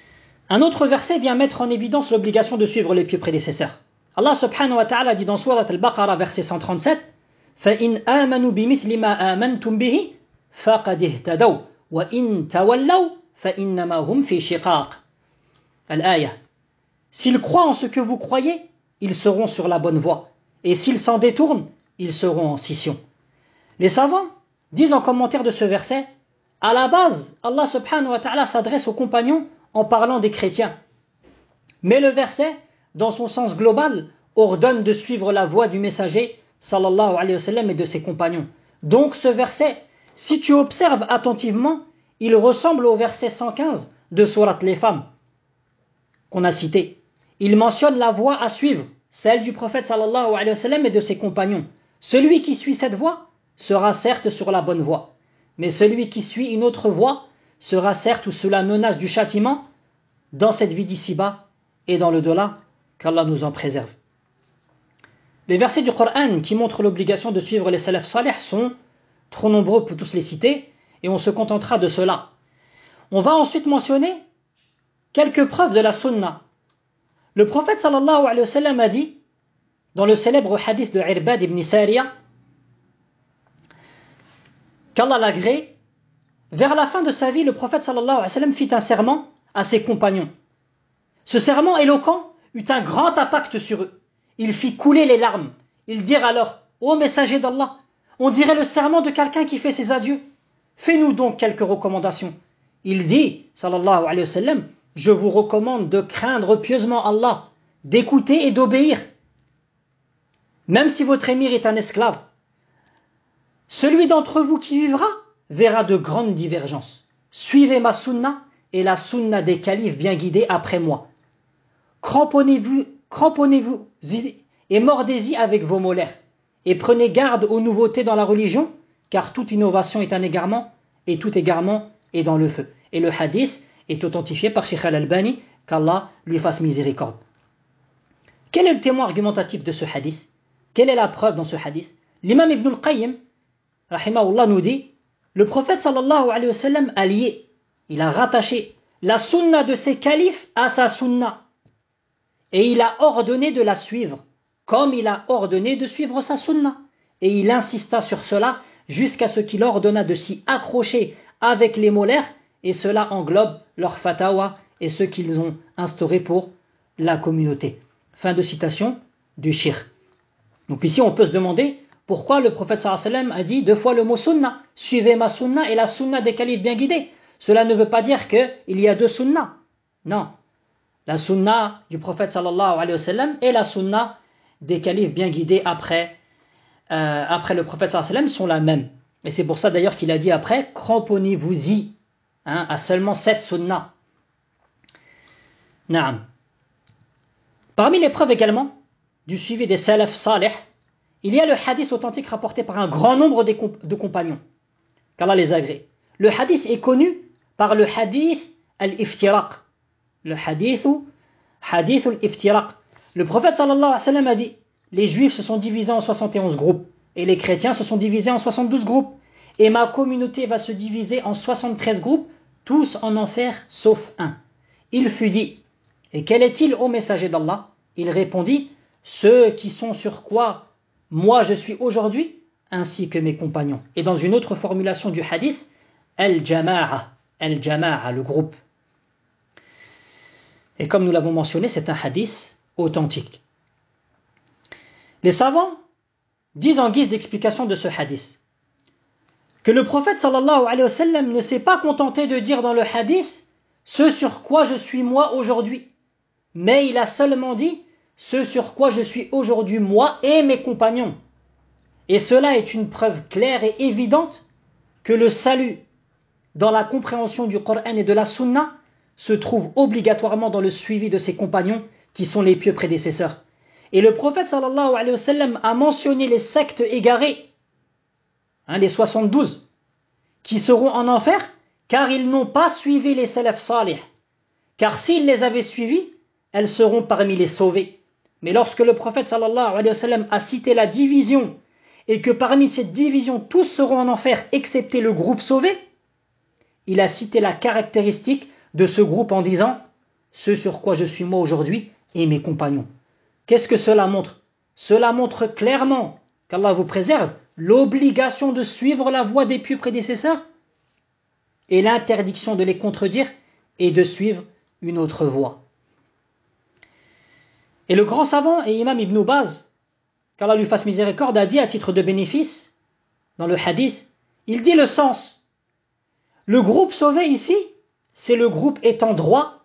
A: Un autre verset vient mettre en évidence l'obligation de suivre les pieux prédécesseurs. Allah subhanahu wa ta'ala dit dans Surat al-Baqarah, verset cent trente-sept, فَإِنْ آمَنُوا بِمِثْلِ مَا آمَنْتُمْ بِهِ فَقَدْ اهْتَدَوْا وَإِنْ تَوَلَّوْا فَإِنَّمَا هُمْ فِي شِقَاقٍ. Al-Ayah. S'ils croient en ce que vous croyez, ils seront sur la bonne voie. Et s'ils s'en détournent, ils seront en scission. Les savants disent en commentaire de ce verset, à la base, Allah subhanahu wa ta'ala s'adresse aux compagnons en parlant des chrétiens. Mais le verset, dans son sens global, ordonne de suivre la voie du messager sallallahu alayhi wa sallam et de ses compagnons. Donc ce verset, si tu observes attentivement, il ressemble au verset cent quinze de Sourate les femmes qu'on a cité. Il mentionne la voie à suivre, celle du prophète sallallahu alayhi wa sallam et de ses compagnons. Celui qui suit cette voie sera certes sur la bonne voie, mais celui qui suit une autre voie sera certes sous la menace du châtiment dans cette vie d'ici-bas et dans le delà, qu'Allah nous en préserve. Les versets du Coran qui montrent l'obligation de suivre les salaf salih sont trop nombreux pour tous les citer et on se contentera de cela. On va ensuite mentionner quelques preuves de la sunna. Le prophète sallallahu alayhi wa sallam a dit dans le célèbre hadith de Irbad ibn Sariya qu'Allah l'agrée, vers la fin de sa vie, le prophète sallallahu alayhi wa sallam fit un serment à ses compagnons. Ce serment éloquent eut un grand impact sur eux. Il fit couler les larmes. Ils dirent alors, ô messager d'Allah, on dirait le serment de quelqu'un qui fait ses adieux. Fais-nous donc quelques recommandations. Il dit, sallallahu alayhi wa sallam, je vous recommande de craindre pieusement Allah, d'écouter et d'obéir. Même si votre émir est un esclave, celui d'entre vous qui vivra verra de grandes divergences. Suivez ma sunna et la sunna des califes bien guidés après moi. Cramponnez-vous, cramponnez-vous et mordez-y avec vos molaires. Et prenez garde aux nouveautés dans la religion, car toute innovation est un égarement, et tout égarement est dans le feu. Et le hadith est authentifié par Sheikh Al-Albani, qu'Allah lui fasse miséricorde. Quel est le témoin argumentatif de ce hadith? Quelle est la preuve dans ce hadith? L'imam Ibn al-Qayyim, rahimahullah, nous dit, le prophète sallallahu alayhi wa sallam a lié, il a rattaché la sunna de ses califes à sa sunna. Et il a ordonné de la suivre, comme il a ordonné de suivre sa sunna. Et il insista sur cela jusqu'à ce qu'il ordonna de s'y accrocher avec les molaires, et cela englobe leur fatawa et ce qu'ils ont instauré pour la communauté. Fin de citation du shir. Donc ici on peut se demander pourquoi le prophète sallallahu alayhi wa sallam a dit deux fois le mot sunna. Suivez ma sunna et la sunna des califes bien guidés. Cela ne veut pas dire qu'il y a deux sunnas. Non. La sunna du prophète sallallahu alayhi wa sallam et la sunna des califes bien guidés après, euh, après le prophète sallallahu alayhi wa sallam sont la même. Et c'est pour ça d'ailleurs qu'il a dit après, cramponnez-vous-y hein, à seulement sept sunnas. Naam. Parmi les preuves également du suivi des salaf salih, il y a le hadith authentique rapporté par un grand nombre de, comp de compagnons, qu'Allah les agrée. Le hadith est connu par le hadith al-iftiraq. Le hadith hadith al-iftiraq. Le prophète sallallahu alayhi wa sallam a dit, les juifs se sont divisés en soixante et onze groupes, et les chrétiens se sont divisés en soixante-douze groupes, et ma communauté va se diviser en soixante-treize groupes, tous en enfer sauf un. Il fut dit, et quel est-il, ô messager d'Allah? Il répondit, ceux qui sont sur quoi moi je suis aujourd'hui, ainsi que mes compagnons. Et dans une autre formulation du hadith, al-jama'a, al-jama'a, le groupe. Et comme nous l'avons mentionné, c'est un hadith authentique. Les savants disent en guise d'explication de ce hadith que le prophète sallallahu alayhi wa sallam ne s'est pas contenté de dire dans le hadith ce sur quoi je suis moi aujourd'hui, mais il a seulement dit ce sur quoi je suis aujourd'hui moi et mes compagnons. Et cela est une preuve claire et évidente que le salut dans la compréhension du Coran et de la Sunna se trouve obligatoirement dans le suivi de ses compagnons qui sont les pieux prédécesseurs. Et le prophète sallallahu alayhi wa sallam a mentionné les sectes égarées, hein, les soixante-douze, qui seront en enfer car ils n'ont pas suivi les salaf salih. Car s'ils les avaient suivis, elles seront parmi les sauvés. Mais lorsque le prophète sallallahu alayhi wa sallam a cité la division et que parmi cette division tous seront en enfer excepté le groupe sauvé, il a cité la caractéristique de ce groupe en disant ce sur quoi je suis moi aujourd'hui et mes compagnons. Qu'est-ce que cela montre? Cela montre clairement, qu'Allah vous préserve, l'obligation de suivre la voie des pieux prédécesseurs et l'interdiction de les contredire et de suivre une autre voie. Et le grand savant et imam Ibn Baz, qu'Allah lui fasse miséricorde, a dit à titre de bénéfice, dans le hadith, il dit le sens. Le groupe sauvé ici, c'est le groupe étant droit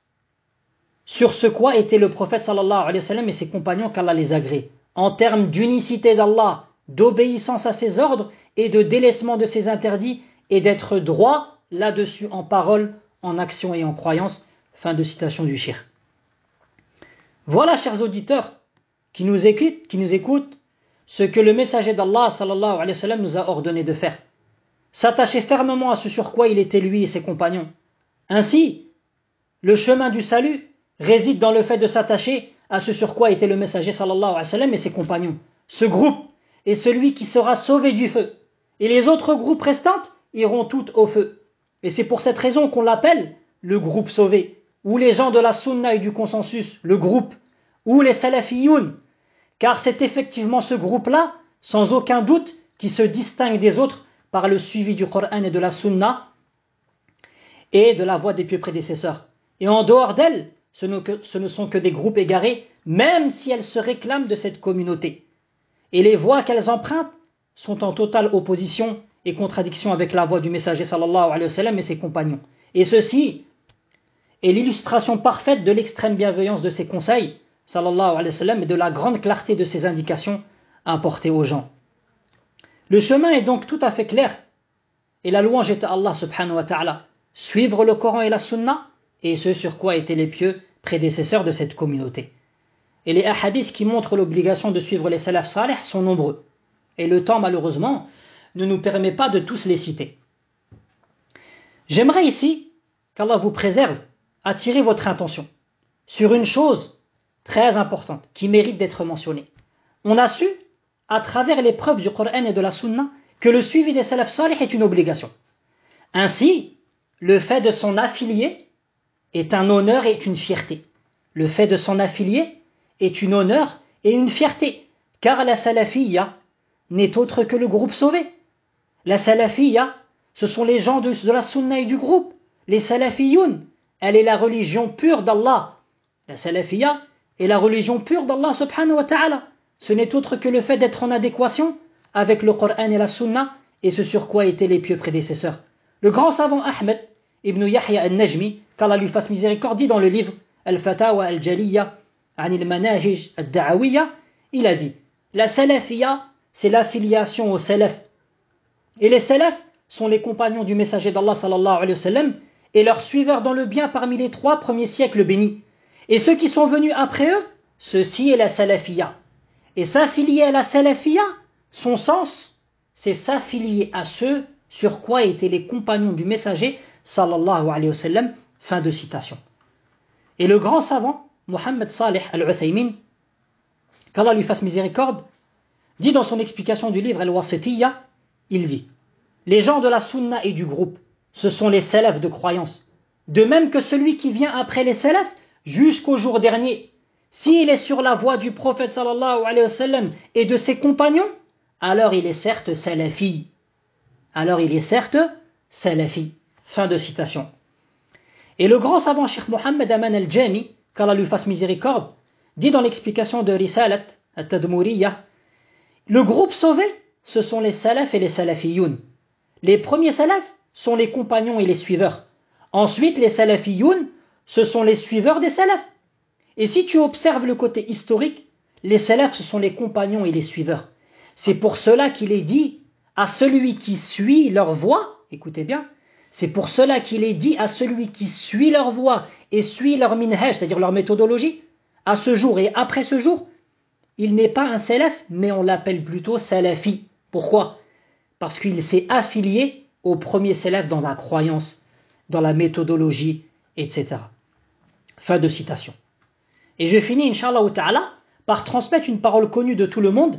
A: sur ce quoi était le prophète sallallahu alayhi wa sallam et ses compagnons qu'Allah les agrée, en termes d'unicité d'Allah, d'obéissance à ses ordres et de délaissement de ses interdits et d'être droit là-dessus en parole, en action et en croyance. Fin de citation du cheikh. Voilà, chers auditeurs, qui nous écoutent, qui nous écoutent, ce que le messager d'Allah sallallahu alayhi wa sallam nous a ordonné de faire. S'attacher fermement à ce sur quoi il était lui et ses compagnons. Ainsi, le chemin du salut réside dans le fait de s'attacher à ce sur quoi était le messager sallallahu alayhi wa sallam et ses compagnons. Ce groupe est celui qui sera sauvé du feu. Et les autres groupes restants iront toutes au feu. Et c'est pour cette raison qu'on l'appelle le groupe sauvé, ou les gens de la sunna et du consensus, le groupe, ou les salafiyoun, car c'est effectivement ce groupe-là, sans aucun doute, qui se distingue des autres par le suivi du Coran et de la sunna et de la voie des pieux prédécesseurs. Et en dehors d'elle, ce ne sont que des groupes égarés, même si elles se réclament de cette communauté. Et les voies qu'elles empruntent sont en totale opposition et contradiction avec la voie du messager sallallahu alayhi wa sallam et ses compagnons. Et ceci est l'illustration parfaite de l'extrême bienveillance de ses conseils, sallallahu alayhi wa sallam, et de la grande clarté de ses indications à apporter aux gens. Le chemin est donc tout à fait clair, et la louange est à Allah subhanahu wa ta'ala. Suivre le Coran et la Sunna, et ce sur quoi étaient les pieux prédécesseurs de cette communauté. Et les hadiths qui montrent l'obligation de suivre les salaf salih sont nombreux. Et le temps, malheureusement, ne nous permet pas de tous les citer. J'aimerais ici, qu'Allah vous préserve, attirer votre attention sur une chose très importante qui mérite d'être mentionnée. On a su, à travers les preuves du Coran et de la Sunna, que le suivi des salaf salih est une obligation. Ainsi, le fait de s'en affilier est un honneur et une fierté. Le fait de s'en affilier est une honneur et une fierté, car la salafiyya n'est autre que le groupe sauvé. La salafiyya, ce sont les gens de, de la sunna et du groupe. Les salafiyoun, elle est la religion pure d'Allah. La salafiyya est la religion pure d'Allah subhanahu wa ta'ala. Ce n'est autre que le fait d'être en adéquation avec le Coran et la sunna et ce sur quoi étaient les pieux prédécesseurs. Le grand savant Ahmed ibn Yahya al-Najmi, qu'Allah lui fasse miséricorde, dit dans le livre Al-Fatawa al-Jaliyya an al-Manahij al-Da'awiyya, il a dit: la salafiyya, c'est l'affiliation aux salaf. Et les salaf sont les compagnons du messager d'Allah sallallahu alayhi wa sallam et leurs suiveurs dans le bien parmi les trois premiers siècles bénis. Et ceux qui sont venus après eux, ceci est la salafiyya. Et s'affilier à la salafiyya, son sens, c'est s'affilier à ceux sur quoi étaient les compagnons du messager sallallahu alayhi wa sallam. Fin de citation. Et le grand savant, Mohammed Salih al-Uthaymin, qu'Allah lui fasse miséricorde, dit dans son explication du livre Al-Wasitiyya, il dit: les gens de la sunna et du groupe, ce sont les salafs de croyance. De même que celui qui vient après les salafs jusqu'au jour dernier, s'il est sur la voie du prophète sallallahu alayhi wa sallam et de ses compagnons, alors il est certes salafi. Alors il est certes salafi. Fin de citation. Et le grand savant Cheikh Mohammed Aman al-Jami, qu'Allah lui fasse miséricorde, dit dans l'explication de Risalat al-Tadmouriyya: le groupe sauvé, ce sont les salafs et les salafiyoun. Les premiers salafs sont les compagnons et les suiveurs. Ensuite, les salafiyoun, ce sont les suiveurs des salafs. Et si tu observes le côté historique, les salafs, ce sont les compagnons et les suiveurs. C'est pour cela qu'il est dit à celui qui suit leur voie, écoutez bien, c'est pour cela qu'il est dit à celui qui suit leur voie et suit leur minhaj, c'est-à-dire leur méthodologie, à ce jour et après ce jour, il n'est pas un salaf, mais on l'appelle plutôt salafi. Pourquoi? Parce qu'il s'est affilié au premier salaf dans la croyance, dans la méthodologie, et cetera. Fin de citation. Et je finis, Inch'Allah ta'ala, par transmettre une parole connue de tout le monde.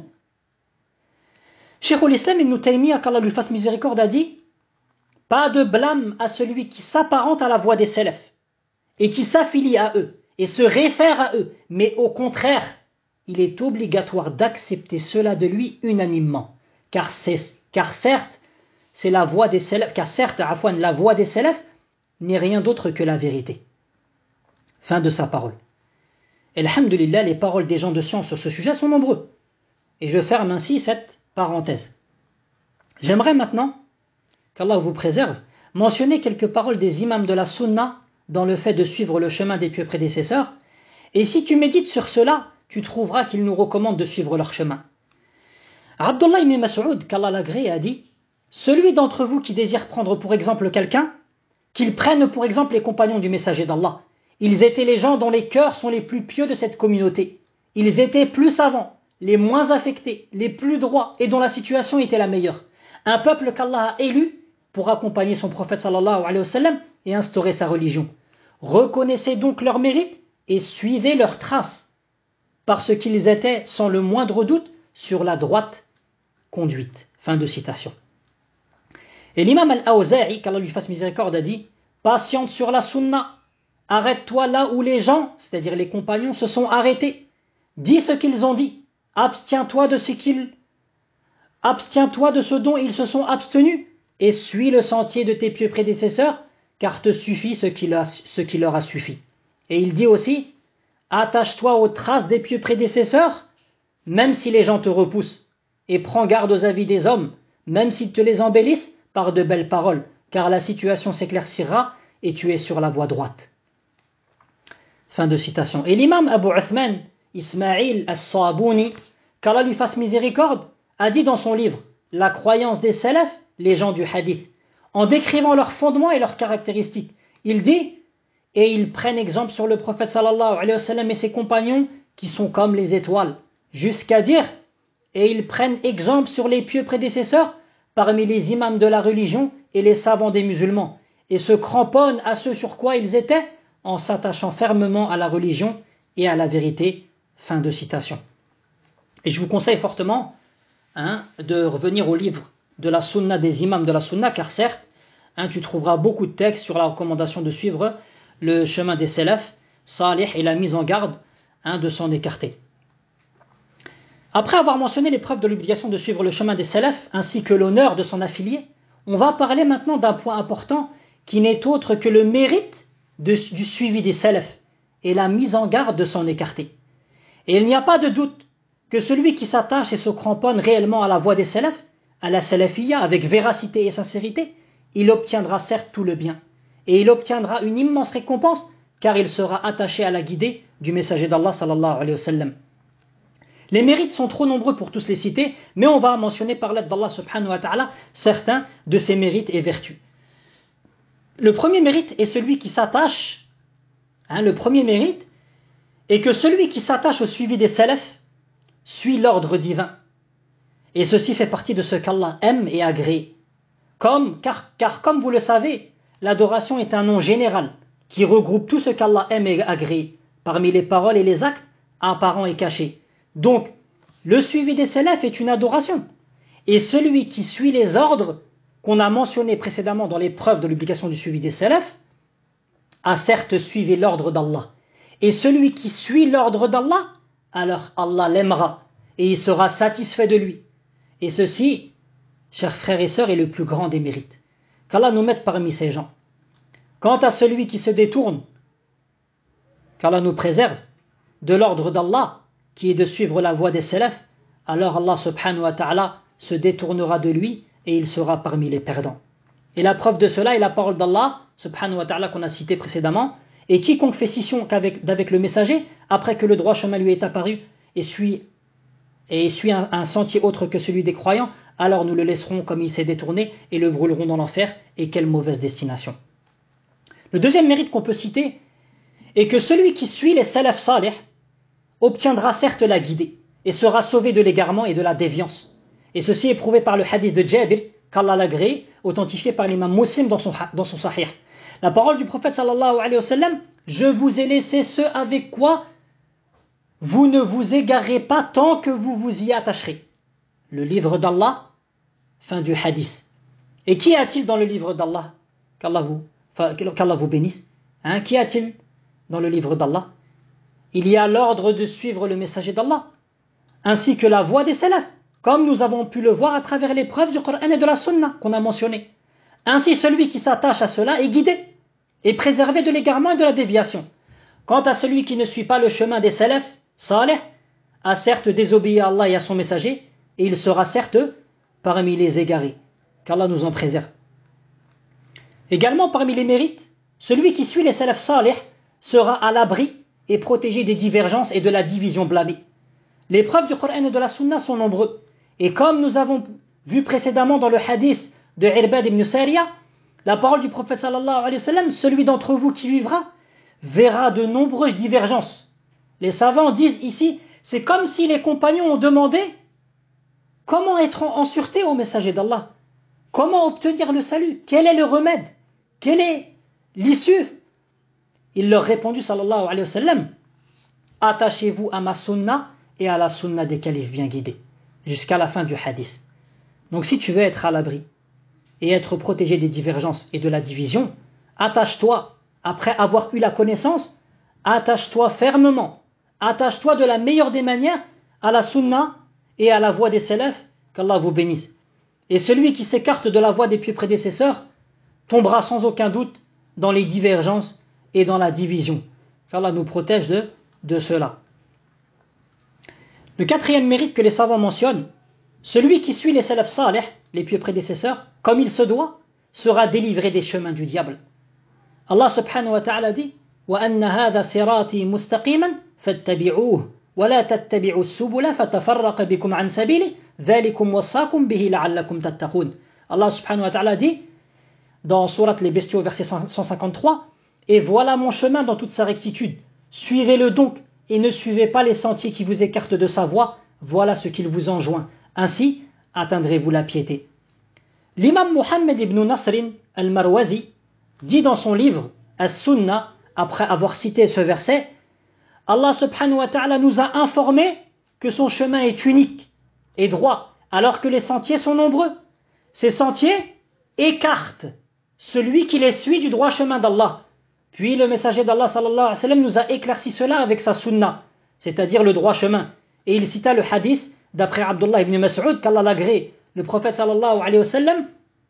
A: Cheikh al-Islam ibn Taymiyyah, qu'Allah lui fasse miséricorde, a dit: pas de blâme à celui qui s'apparente à la voie des salafs et qui s'affilie à eux et se réfère à eux, mais au contraire, il est obligatoire d'accepter cela de lui unanimement, car, car certes, c'est la voix des salaf, car certes, afwan, la voix des salaf n'est rien d'autre que la vérité. Fin de sa parole. Et alhamdulillah, les paroles des gens de science sur ce sujet sont nombreux. Et je ferme ainsi cette parenthèse. J'aimerais maintenant, qu'Allah vous préserve, mentionner quelques paroles des imams de la sunna dans le fait de suivre le chemin des pieux prédécesseurs. Et si tu médites sur cela, tu trouveras qu'ils nous recommandent de suivre leur chemin. Abdullah ibn Mas'ud, qu'Allah l'agrée, a dit « Celui d'entre vous qui désire prendre pour exemple quelqu'un, qu'il prenne pour exemple les compagnons du messager d'Allah. Ils étaient les gens dont les cœurs sont les plus pieux de cette communauté. Ils étaient plus savants, les moins affectés, les plus droits et dont la situation était la meilleure. Un peuple qu'Allah a élu pour accompagner son prophète sallallahu alayhi wa sallam et instaurer sa religion. Reconnaissez donc leur mérite et suivez leurs traces, parce qu'ils étaient sans le moindre doute sur la droite conduite. » Fin de citation. Et l'imam al-Awza'i, qu'Allah lui fasse miséricorde, a dit « Patiente sur la sunna, arrête-toi là où les gens, c'est-à-dire les compagnons, se sont arrêtés. Dis ce qu'ils ont dit, abstiens-toi de ce qu'ils, abstiens-toi de ce dont ils se sont abstenus, et suis le sentier de tes pieux prédécesseurs, car te suffit ce qui, leur, ce qui leur a suffi. » Et il dit aussi « Attache-toi aux traces des pieux prédécesseurs, même si les gens te repoussent, et prends garde aux avis des hommes, même s'ils te les embellissent par de belles paroles, car la situation s'éclaircira et tu es sur la voie droite. » Fin de citation. Et l'imam Abu Uthman, Ismaïl as-Sabuni, qu'Allah lui fasse miséricorde, a dit dans son livre « La croyance des salaf, les gens du hadith », en décrivant leurs fondements et leurs caractéristiques. Il dit « Et ils prennent exemple sur le prophète sallallahu alayhi wa sallam et ses compagnons qui sont comme les étoiles, jusqu'à dire « Et ils prennent exemple sur les pieux prédécesseurs parmi les imams de la religion et les savants des musulmans, et se cramponnent à ce sur quoi ils étaient en s'attachant fermement à la religion et à la vérité. » Fin de citation. Et je vous conseille fortement hein, de revenir au livre de la sunna des imams de la sunna, car certes, hein, tu trouveras beaucoup de textes sur la recommandation de suivre le chemin des salaf, salih, et la mise en garde hein, de s'en écarter. Après avoir mentionné l'épreuve de l'obligation de suivre le chemin des salaf, ainsi que l'honneur de s'en affilier, on va parler maintenant d'un point important qui n'est autre que le mérite de, du suivi des salaf et la mise en garde de s'en écarter. Et il n'y a pas de doute que celui qui s'attache et se cramponne réellement à la voie des salaf, à la salafiyya, avec véracité et sincérité, il obtiendra certes tout le bien, et il obtiendra une immense récompense, car il sera attaché à la guidée du messager d'Allah sallallahu alayhi wa sallam. Les mérites sont trop nombreux pour tous les citer, mais on va mentionner par l'aide d'Allah subhanahu wa ta'ala certains de ces mérites et vertus. Le premier mérite est celui qui s'attache, hein, le premier mérite est que celui qui s'attache au suivi des salaf suit l'ordre divin. Et ceci fait partie de ce qu'Allah aime et agrée. Comme, car, car comme vous le savez, l'adoration est un nom général qui regroupe tout ce qu'Allah aime et agrée, parmi les paroles et les actes apparents et cachés. Donc, le suivi des salaf est une adoration. Et celui qui suit les ordres qu'on a mentionnés précédemment dans les preuves de l'obligation du suivi des salaf a certes suivi l'ordre d'Allah. Et celui qui suit l'ordre d'Allah, alors Allah l'aimera et il sera satisfait de lui. Et ceci, chers frères et sœurs, est le plus grand des mérites. Qu'Allah nous mette parmi ces gens. Quant à celui qui se détourne, qu'Allah nous préserve de l'ordre d'Allah, qui est de suivre la voie des salaf, alors Allah subhanahu wa ta'ala se détournera de lui et il sera parmi les perdants. Et la preuve de cela est la parole d'Allah subhanahu wa ta'ala qu'on a citée précédemment, et quiconque fait scission qu'avec, d'avec le messager, après que le droit chemin lui est apparu, et suit, et suit un, un sentier autre que celui des croyants, alors nous le laisserons comme il s'est détourné et le brûlerons dans l'enfer, et quelle mauvaise destination. Le deuxième mérite qu'on peut citer est que celui qui suit les salaf salih obtiendra certes la guidée et sera sauvé de l'égarement et de la déviance. Et ceci est prouvé par le hadith de Jabir, qu'Allah l'agrée, authentifié par l'imam Muslim dans son, dans son sahih. La parole du prophète sallallahu alayhi wa sallam, je vous ai laissé ce avec quoi vous ne vous égarez pas tant que vous vous y attacherez. Le livre d'Allah, fin du hadith. Et qui a-t-il dans le livre d'Allah? Qu'Allah vous, qu'Allah vous bénisse. Hein, qui a-t-il dans le livre d'Allah. Il y a l'ordre de suivre le messager d'Allah, ainsi que la voie des salafs, comme nous avons pu le voir à travers les preuves du Coran et de la Sunna qu'on a mentionnées. Ainsi, celui qui s'attache à cela est guidé et préservé de l'égarement et de la déviation. Quant à celui qui ne suit pas le chemin des salafs, salih, a certes désobéi à Allah et à son messager, et il sera certes parmi les égarés, qu'Allah nous en préserve. Également parmi les mérites, celui qui suit les salafs salih sera à l'abri et protégé des divergences et de la division blâmée. Les preuves du Coran et de la Sunna sont nombreux, et comme nous avons vu précédemment dans le hadith de Irbad ibn Sariya, la parole du prophète sallallahu alayhi wa sallam, celui d'entre vous qui vivra verra de nombreuses divergences. Les savants disent ici, c'est comme si les compagnons ont demandé comment être en sûreté au messager d'Allah, comment obtenir le salut, quel est le remède, quelle est l'issue. Il leur répondit sallallahu alayhi wa sallam, attachez-vous à ma sunna et à la sunna des califes bien guidés, jusqu'à la fin du hadith. Donc si tu veux être à l'abri et être protégé des divergences et de la division, attache-toi, après avoir eu la connaissance, attache-toi fermement, attache-toi de la meilleure des manières à la sunna et à la voie des salafs, qu'Allah vous bénisse. Et celui qui s'écarte de la voie des pieux prédécesseurs tombera sans aucun doute dans les divergences et dans la division. Qu'Allah nous protège de, de cela. Le quatrième mérite que les savants mentionnent, celui qui suit les salafs salih, les pieux prédécesseurs, comme il se doit, sera délivré des chemins du diable. Allah subhanahu wa ta'ala dit وَأَنَّ هَذَا صِرَاطِي مُسْتَقِيمًا فَاتَّبِعُوهُ وَلَا تَتَّبِعُوا السُّبُلَ فَتَفَرَّقَ بِكُمْ عَنْ سَبِيلِهِ ذَلِكُمْ وَصَّاكُمْ بِهِ لَعَلَّكُمْ تَتَّقُونَ. Allah subhanahu wa ta'ala dit dans Sourate les Bestiaux verset cent cinquante-trois, et voilà mon chemin dans toute sa rectitude, suivez-le donc et ne suivez pas les sentiers qui vous écartent de sa voie, voilà ce qu'il vous enjoint, ainsi atteindrez-vous la piété. L'imam Muhammad ibn Nasr al-Marwazi dit dans son livre As-Sunnah, après avoir cité ce verset, Allah subhanahu wa ta'ala nous a informé que son chemin est unique et droit, alors que les sentiers sont nombreux. Ces sentiers écartent celui qui les suit du droit chemin d'Allah. Puis le messager d'Allah sallallahu alayhi wa sallam nous a éclairci cela avec sa sunna, c'est-à-dire le droit chemin. Et il cita le hadith d'après Abdullah ibn Mas'ud, qu'Allah l'agrée. Le prophète sallallahu alayhi wa sallam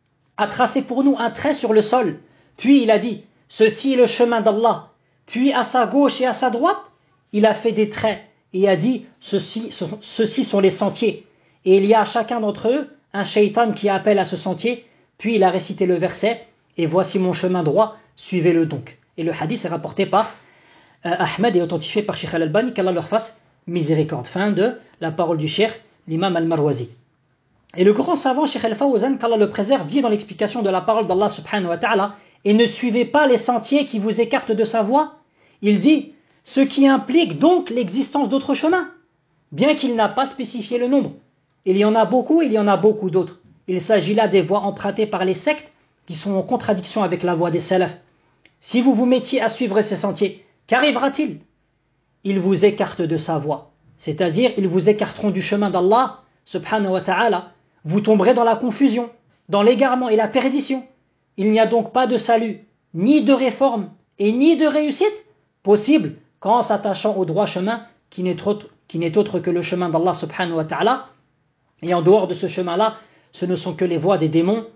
A: a tracé pour nous un trait sur le sol. Puis il a dit, ceci est le chemin d'Allah. Puis à sa gauche et à sa droite, il a fait des traits et a dit, ceci, ceci sont les sentiers. Et il y a à chacun d'entre eux un shaitan qui appelle à ce sentier. Puis il a récité le verset, et voici mon chemin droit, suivez-le donc. Et le hadith est rapporté par euh, Ahmed et authentifié par Sheikh Al-Albani, qu'Allah leur fasse miséricorde. Fin de la parole du Cheikh, l'imam Al-Marwazi. Et le grand savant Cheikh Al-Fawzan, qu'Allah le préserve, dit dans l'explication de la parole d'Allah subhanahu wa ta'ala, et ne suivez pas les sentiers qui vous écartent de sa voie. Il dit, ce qui implique donc l'existence d'autres chemins, bien qu'il n'a pas spécifié le nombre. Il y en a beaucoup, il y en a beaucoup d'autres. Il s'agit là des voies empruntées par les sectes qui sont en contradiction avec la voie des salafs. Si vous vous mettiez à suivre ces sentiers, qu'arrivera-t-il? Ils vous écartent de sa voie, c'est-à-dire ils vous écarteront du chemin d'Allah subhanahu wa ta'ala. Vous tomberez dans la confusion, dans l'égarement et la perdition. Il n'y a donc pas de salut, ni de réforme et ni de réussite possible qu'en s'attachant au droit chemin qui n'est autre, qui n'est autre que le chemin d'Allah subhanahu wa ta'ala. Et en dehors de ce chemin-là, ce ne sont que les voies des démons.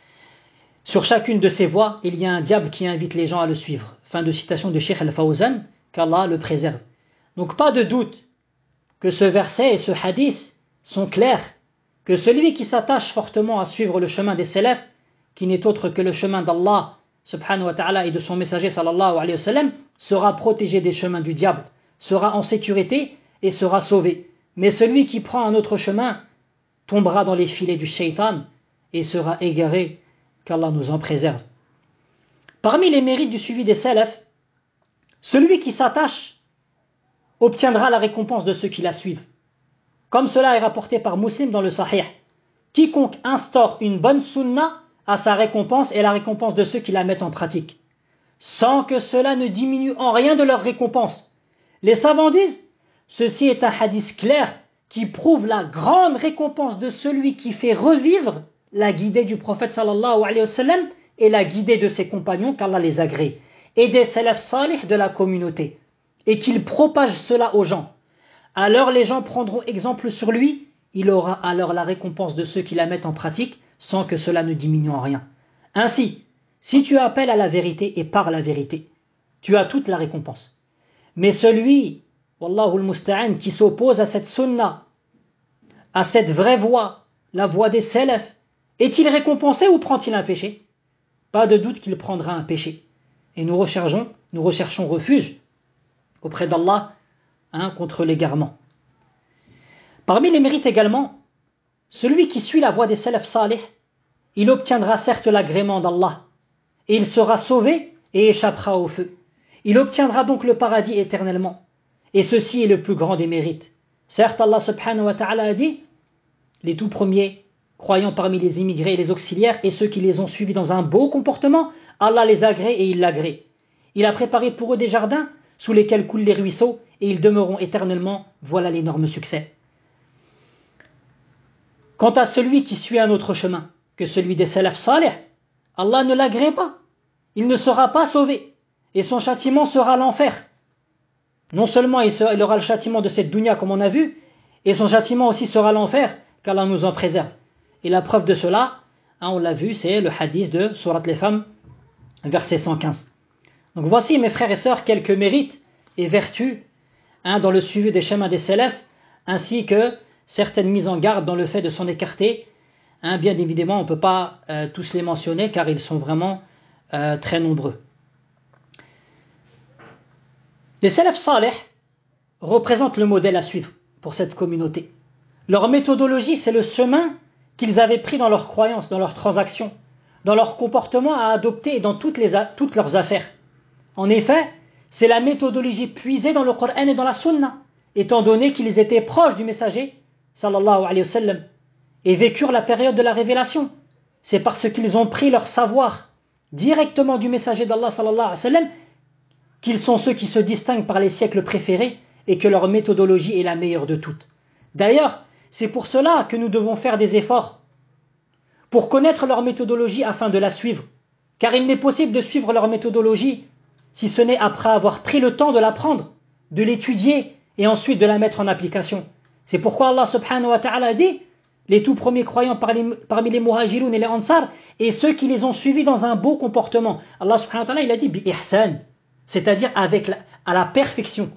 A: Sur chacune de ces voies, il y a un diable qui invite les gens à le suivre. Fin de citation de Cheikh Al-Fawzan, qu'Allah le préserve. Donc pas de doute que ce verset et ce hadith sont clairs, que celui qui s'attache fortement à suivre le chemin des salafs, qui n'est autre que le chemin d'Allah subhanahu wa ta'ala et de son messager sallallahu alayhi wa sallam, sera protégé des chemins du diable, sera en sécurité et sera sauvé. Mais celui qui prend un autre chemin tombera dans les filets du shaitan et sera égaré, qu'Allah nous en préserve. Parmi les mérites du suivi des salafs, celui qui s'attache obtiendra la récompense de ceux qui la suivent. Comme cela est rapporté par Muslim dans le Sahih. Quiconque instaure une bonne sunna a sa récompense et la récompense de ceux qui la mettent en pratique, sans que cela ne diminue en rien de leur récompense. Les savants disent, ceci est un hadith clair qui prouve la grande récompense de celui qui fait revivre la guidée du prophète sallallahu alayhi wa sallam et la guidée de ses compagnons, qu'Allah les agrée. et des salaf salih de la communauté, et qu'il propage cela aux gens, alors les gens prendront exemple sur lui, il aura alors la récompense de ceux qui la mettent en pratique, sans que cela ne diminue en rien. Ainsi, si tu appelles à la vérité et par la vérité, tu as toute la récompense. Mais celui, wallahu al-musta'an, qui s'oppose à cette sunna, à cette vraie voie, la voie des salaf, est-il récompensé ou prend-il un péché? Pas de doute qu'il prendra un péché. Et nous recherchons, nous recherchons refuge auprès d'Allah hein, contre l'égarement. Parmi les mérites également, celui qui suit la voie des salaf salih, il obtiendra certes l'agrément d'Allah, et il sera sauvé et échappera au feu. Il obtiendra donc le paradis éternellement. Et ceci est le plus grand des mérites. Certes, Allah subhanahu wa ta'ala a dit, les tout premiers croyants parmi les immigrés et les auxiliaires et ceux qui les ont suivis dans un beau comportement, Allah les agrée et il l'agrée. Il a préparé pour eux des jardins sous lesquels coulent les ruisseaux et ils demeureront éternellement. Voilà l'énorme succès. Quant à celui qui suit un autre chemin que celui des salaf salih, Allah ne l'agrée pas. Il ne sera pas sauvé et son châtiment sera l'enfer. Non seulement il, sera, il aura le châtiment de cette dunya comme on a vu, et son châtiment aussi sera l'enfer, qu'Allah nous en préserve. Et la preuve de cela, hein, on l'a vu, c'est le hadith de Sourate les Femmes, verset cent quinze. Donc voici mes frères et sœurs quelques mérites et vertus hein, dans le suivi des chemins des salafs, ainsi que certaines mises en garde dans le fait de s'en écarter. Hein, bien évidemment, on ne peut pas euh, tous les mentionner car ils sont vraiment euh, très nombreux. Les salaf salih représentent le modèle à suivre pour cette communauté. Leur méthodologie, c'est le chemin qu'ils avaient pris dans leurs croyances, dans leurs transactions, dans leur comportement à adopter et dans toutes, les, toutes leurs affaires. En effet, c'est la méthodologie puisée dans le Coran et dans la Sunna, étant donné qu'ils étaient proches du messager, sallallahu alayhi wa sallam, et vécurent la période de la révélation. C'est parce qu'ils ont pris leur savoir directement du messager d'Allah, sallallahu alayhi wa sallam, qu'ils sont ceux qui se distinguent par les siècles préférés et que leur méthodologie est la meilleure de toutes. D'ailleurs, c'est pour cela que nous devons faire des efforts pour connaître leur méthodologie afin de la suivre. Car il n'est possible de suivre leur méthodologie si ce n'est après avoir pris le temps de l'apprendre, de l'étudier et ensuite de la mettre en application. C'est pourquoi Allah subhanahu wa ta'ala dit les tout premiers croyants parmi les muhajiroun et les ansar et ceux qui les ont suivis dans un beau comportement. Allah subhanahu wa ta'ala il a dit bi ihsan, c'est-à-dire avec la, à la perfection.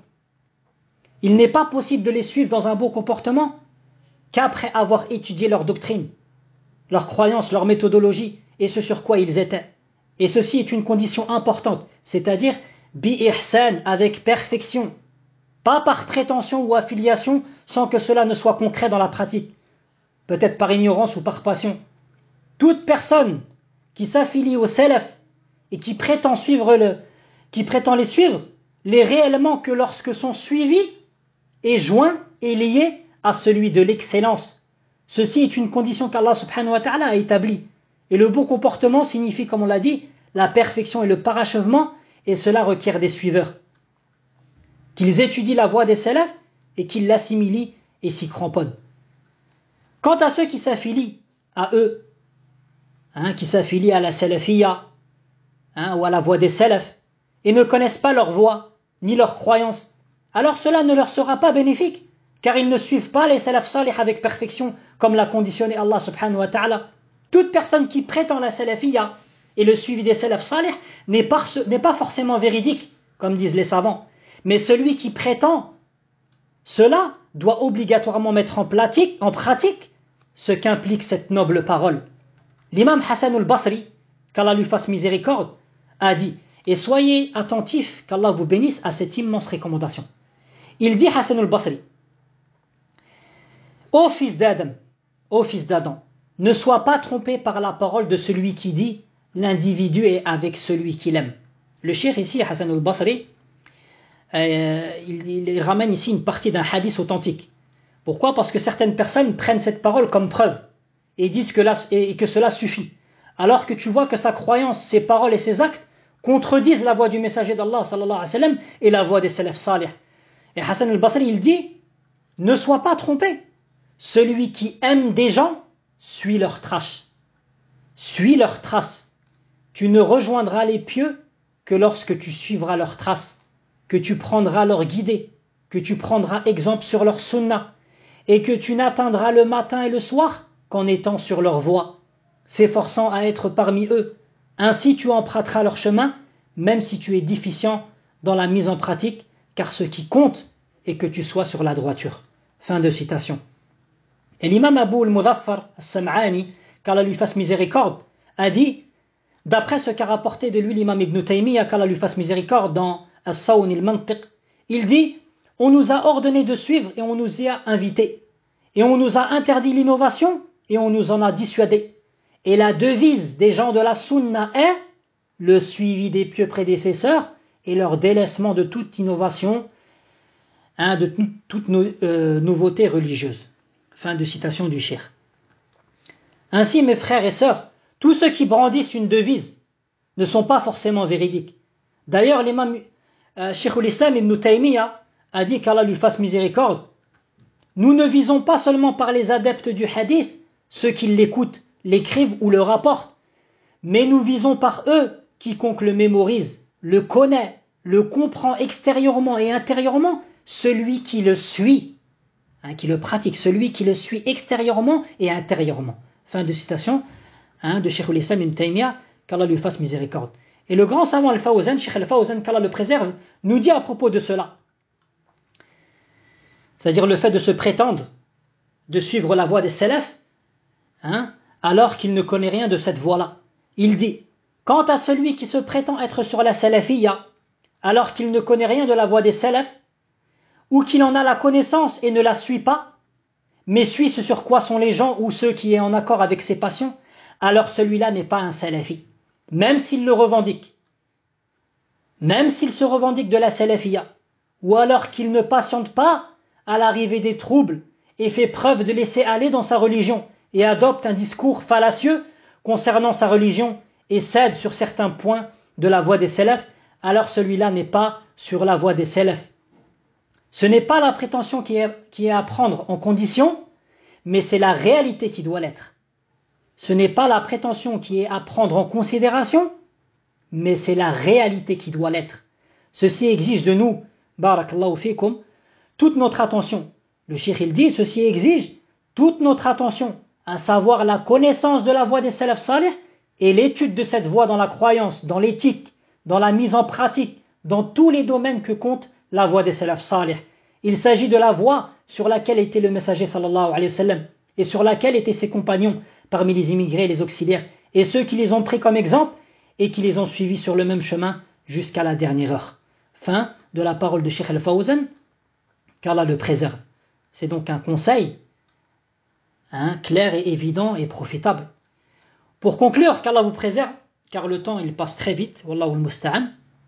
A: Il n'est pas possible de les suivre dans un beau comportement qu'après avoir étudié leur doctrine, leur croyance, leur méthodologie et ce sur quoi ils étaient. Et ceci est une condition importante, c'est-à-dire bi-ihsan, avec perfection, pas par prétention ou affiliation sans que cela ne soit concret dans la pratique, peut-être par ignorance ou par passion. Toute personne qui s'affilie au salaf et qui prétend suivre le, qui prétend les suivre, l'est réellement que lorsque son suivi est joint et lié à celui de l'excellence. Ceci est une condition qu'Allah subhanahu wa ta'ala a établie. Et le bon comportement signifie, comme on l'a dit, la perfection et le parachèvement, et cela requiert des suiveurs. Qu'ils étudient la voie des salafs et qu'ils l'assimilent et s'y cramponnent. Quant à ceux qui s'affilient à eux, hein, qui s'affilient à la salafiyya, hein, ou à la voie des salafs, et ne connaissent pas leur voie, ni leur croyance, alors cela ne leur sera pas bénéfique, car ils ne suivent pas les salaf salih avec perfection, comme l'a conditionné Allah subhanahu wa ta'ala. Toute personne qui prétend la salafiyya et le suivi des salaf salih n'est pas, n'est pas forcément véridique, comme disent les savants. Mais celui qui prétend cela doit obligatoirement mettre en pratique, en pratique ce qu'implique cette noble parole. L'imam Hassan al-Basri, qu'Allah lui fasse miséricorde, a dit, et soyez attentifs, qu'Allah vous bénisse à cette immense recommandation. Il dit Hassan al-Basri, ô fils d'Adam, ô fils d'Adam, ne sois pas trompé par la parole de celui qui dit l'individu est avec celui qu'il aime. Le cheikh ici, Hassan al-Basri, euh, il, il ramène ici une partie d'un hadith authentique. Pourquoi? Parce que certaines personnes prennent cette parole comme preuve et disent que, là, et que cela suffit. Alors que tu vois que sa croyance, ses paroles et ses actes contredisent la voix du messager d'Allah sallallahu alayhi wa sallam et la voix des salaf salih. Et Hassan al-Basri, il dit, ne sois pas trompé. Celui qui aime des gens suit leur trace. Suis leur trace. Tu ne rejoindras les pieux que lorsque tu suivras leurs traces, que tu prendras leur guidée, que tu prendras exemple sur leur sunna, et que tu n'atteindras le matin et le soir qu'en étant sur leur voie, s'efforçant à être parmi eux. Ainsi tu emprunteras leur chemin, même si tu es déficient dans la mise en pratique, car ce qui compte est que tu sois sur la droiture. Fin de citation. Et l'imam Abu al-Mudhaffar al-Sam'ani, qu'Allah lui fasse miséricorde, a dit, d'après ce qu'a rapporté de lui l'imam Ibn Taymiyyah, qu'Allah lui fasse miséricorde dans As-Sawn al-Mantiq, il dit, on nous a ordonné de suivre et on nous y a invités. Et on nous a interdit l'innovation et on nous en a dissuadé. Et la devise des gens de la sunna est le suivi des pieux prédécesseurs et leur délaissement de toute innovation, hein, de toute no, euh, nouveauté religieuse. Fin de citation du cheikh. Ainsi, mes frères et sœurs, tous ceux qui brandissent une devise ne sont pas forcément véridiques. D'ailleurs, l'imam euh, Cheikh l'Islam Ibn Taymiyyah a dit qu'Allah lui fasse miséricorde. Nous ne visons pas seulement par les adeptes du hadith, ceux qui l'écoutent, l'écrivent ou le rapportent, mais nous visons par eux, quiconque le mémorise, le connaît, le comprend extérieurement et intérieurement, celui qui le suit, hein, qui le pratique, celui qui le suit extérieurement et intérieurement. Fin de citation hein, de Cheikh l'Islam Ibn Taymiyyah, qu'Allah lui fasse miséricorde. Et le grand savant Al-Fawzan, Cheikh Al-Fawzan, qu'Allah le préserve, nous dit à propos de cela, c'est-à-dire le fait de se prétendre, de suivre la voie des salafs, hein, alors qu'il ne connaît rien de cette voie-là. Il dit, quant à celui qui se prétend être sur la salafiyya, alors qu'il ne connaît rien de la voie des salafs, ou qu'il en a la connaissance et ne la suit pas, mais suit ce sur quoi sont les gens ou ceux qui est en accord avec ses passions, alors celui-là n'est pas un salafi, même s'il le revendique. Même s'il se revendique de la salafiyya, ou alors qu'il ne patiente pas à l'arrivée des troubles et fait preuve de laisser aller dans sa religion et adopte un discours fallacieux concernant sa religion et cède sur certains points de la voie des salafs, alors celui-là n'est pas sur la voie des salafs. Ce n'est pas la prétention qui est, qui est à prendre en condition, mais c'est la réalité qui doit l'être. Ce n'est pas la prétention qui est à prendre en considération, mais c'est la réalité qui doit l'être. Ceci exige de nous, barakallahu fikum, toute notre attention. Le cheikh il dit, ceci exige toute notre attention, à savoir la connaissance de la voie des salaf salih et l'étude de cette voie dans la croyance, dans l'éthique, dans la mise en pratique, dans tous les domaines que compte la voie des salaf salih. Il s'agit de la voie sur laquelle était le messager sallallahu alayhi wa sallam et sur laquelle étaient ses compagnons parmi les immigrés et les auxiliaires et ceux qui les ont pris comme exemple et qui les ont suivis sur le même chemin jusqu'à la dernière heure. Fin de la parole de Cheikh Al-Fawzan, qu'Allah le préserve. C'est donc un conseil hein, clair et évident et profitable. Pour conclure, qu'Allah vous préserve, car le temps il passe très vite, wallahu al-musta'an.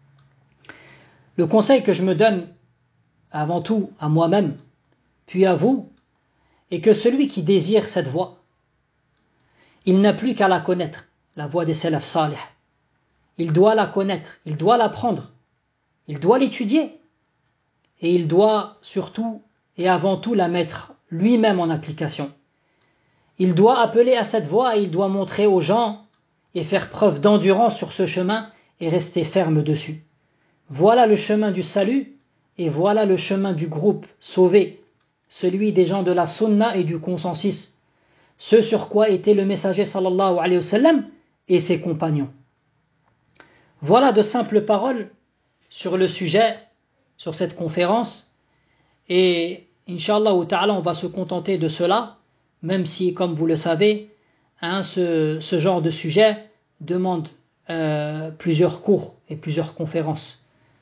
A: Le conseil que je me donne avant tout à moi-même, puis à vous, est que celui qui désire cette voie, il n'a plus qu'à la connaître, la voie des salaf salih. Il doit la connaître, il doit l'apprendre, il doit l'étudier, et il doit surtout et avant tout la mettre lui-même en application. Il doit appeler à cette voie et il doit montrer aux gens et faire preuve d'endurance sur ce chemin et rester ferme dessus. Voilà le chemin du salut et voilà le chemin du groupe sauvé, celui des gens de la sunna et du consensus, ce sur quoi était le messager sallallahu alayhi wa sallam et ses compagnons. Voilà de simples paroles sur le sujet, sur cette conférence, et Inch'Allah ta'ala on va se contenter de cela, même si comme vous le savez hein, ce, ce genre de sujet demande euh, plusieurs cours et plusieurs conférences.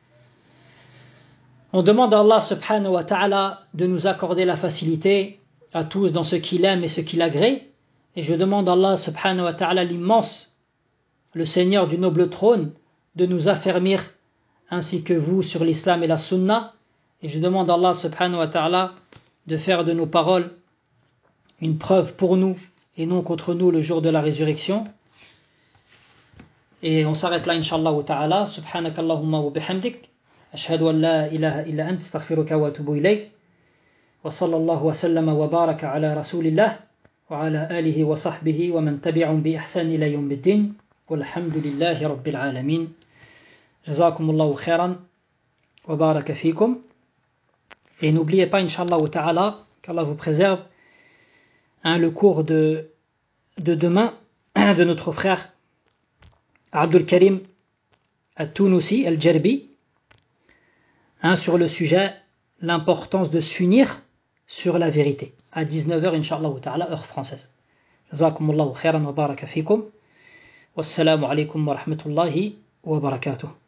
A: On demande à Allah subhanahu wa ta'ala de nous accorder la facilité à tous dans ce qu'il aime et ce qu'il agrée, et je demande à Allah subhanahu wa ta'ala l'immense, le Seigneur du noble trône, de nous affermir ainsi que vous sur l'islam et la sunna. Et je demande à Allah subhanahu wa ta'ala de faire de nos paroles une preuve pour nous et non contre nous le jour de la résurrection. Et on s'arrête là, Inch'Allah ta'ala. Subhanakallahumma wa bihamdik. Ashhadu an la ilaha illa ant, astaghfiruka wa atubu ilayk. Wa sallallahu wa sallama wa baraka ala rasulillah wa ala alihi wa sahbihi wa man tabi'un bi ihsan ila yawmiddin. Walhamdulillahi rabbil alamin. Jazakumullahu khairan wa baraka fikum. Et n'oubliez pas, Inch'Allah ta'ala, qu'Allah vous préserve, hein, le cours de, de demain de notre frère Abdul Karim At-Tounoussi Al-Jarbi, hein, sur le sujet l'importance de s'unir sur la vérité, à dix-neuf heures, Inch'Allah ta'ala, heure française. Jazakumullahu khairan wa baraka fikum. Wassalamu alaikum wa rahmatullahi wa barakatuh.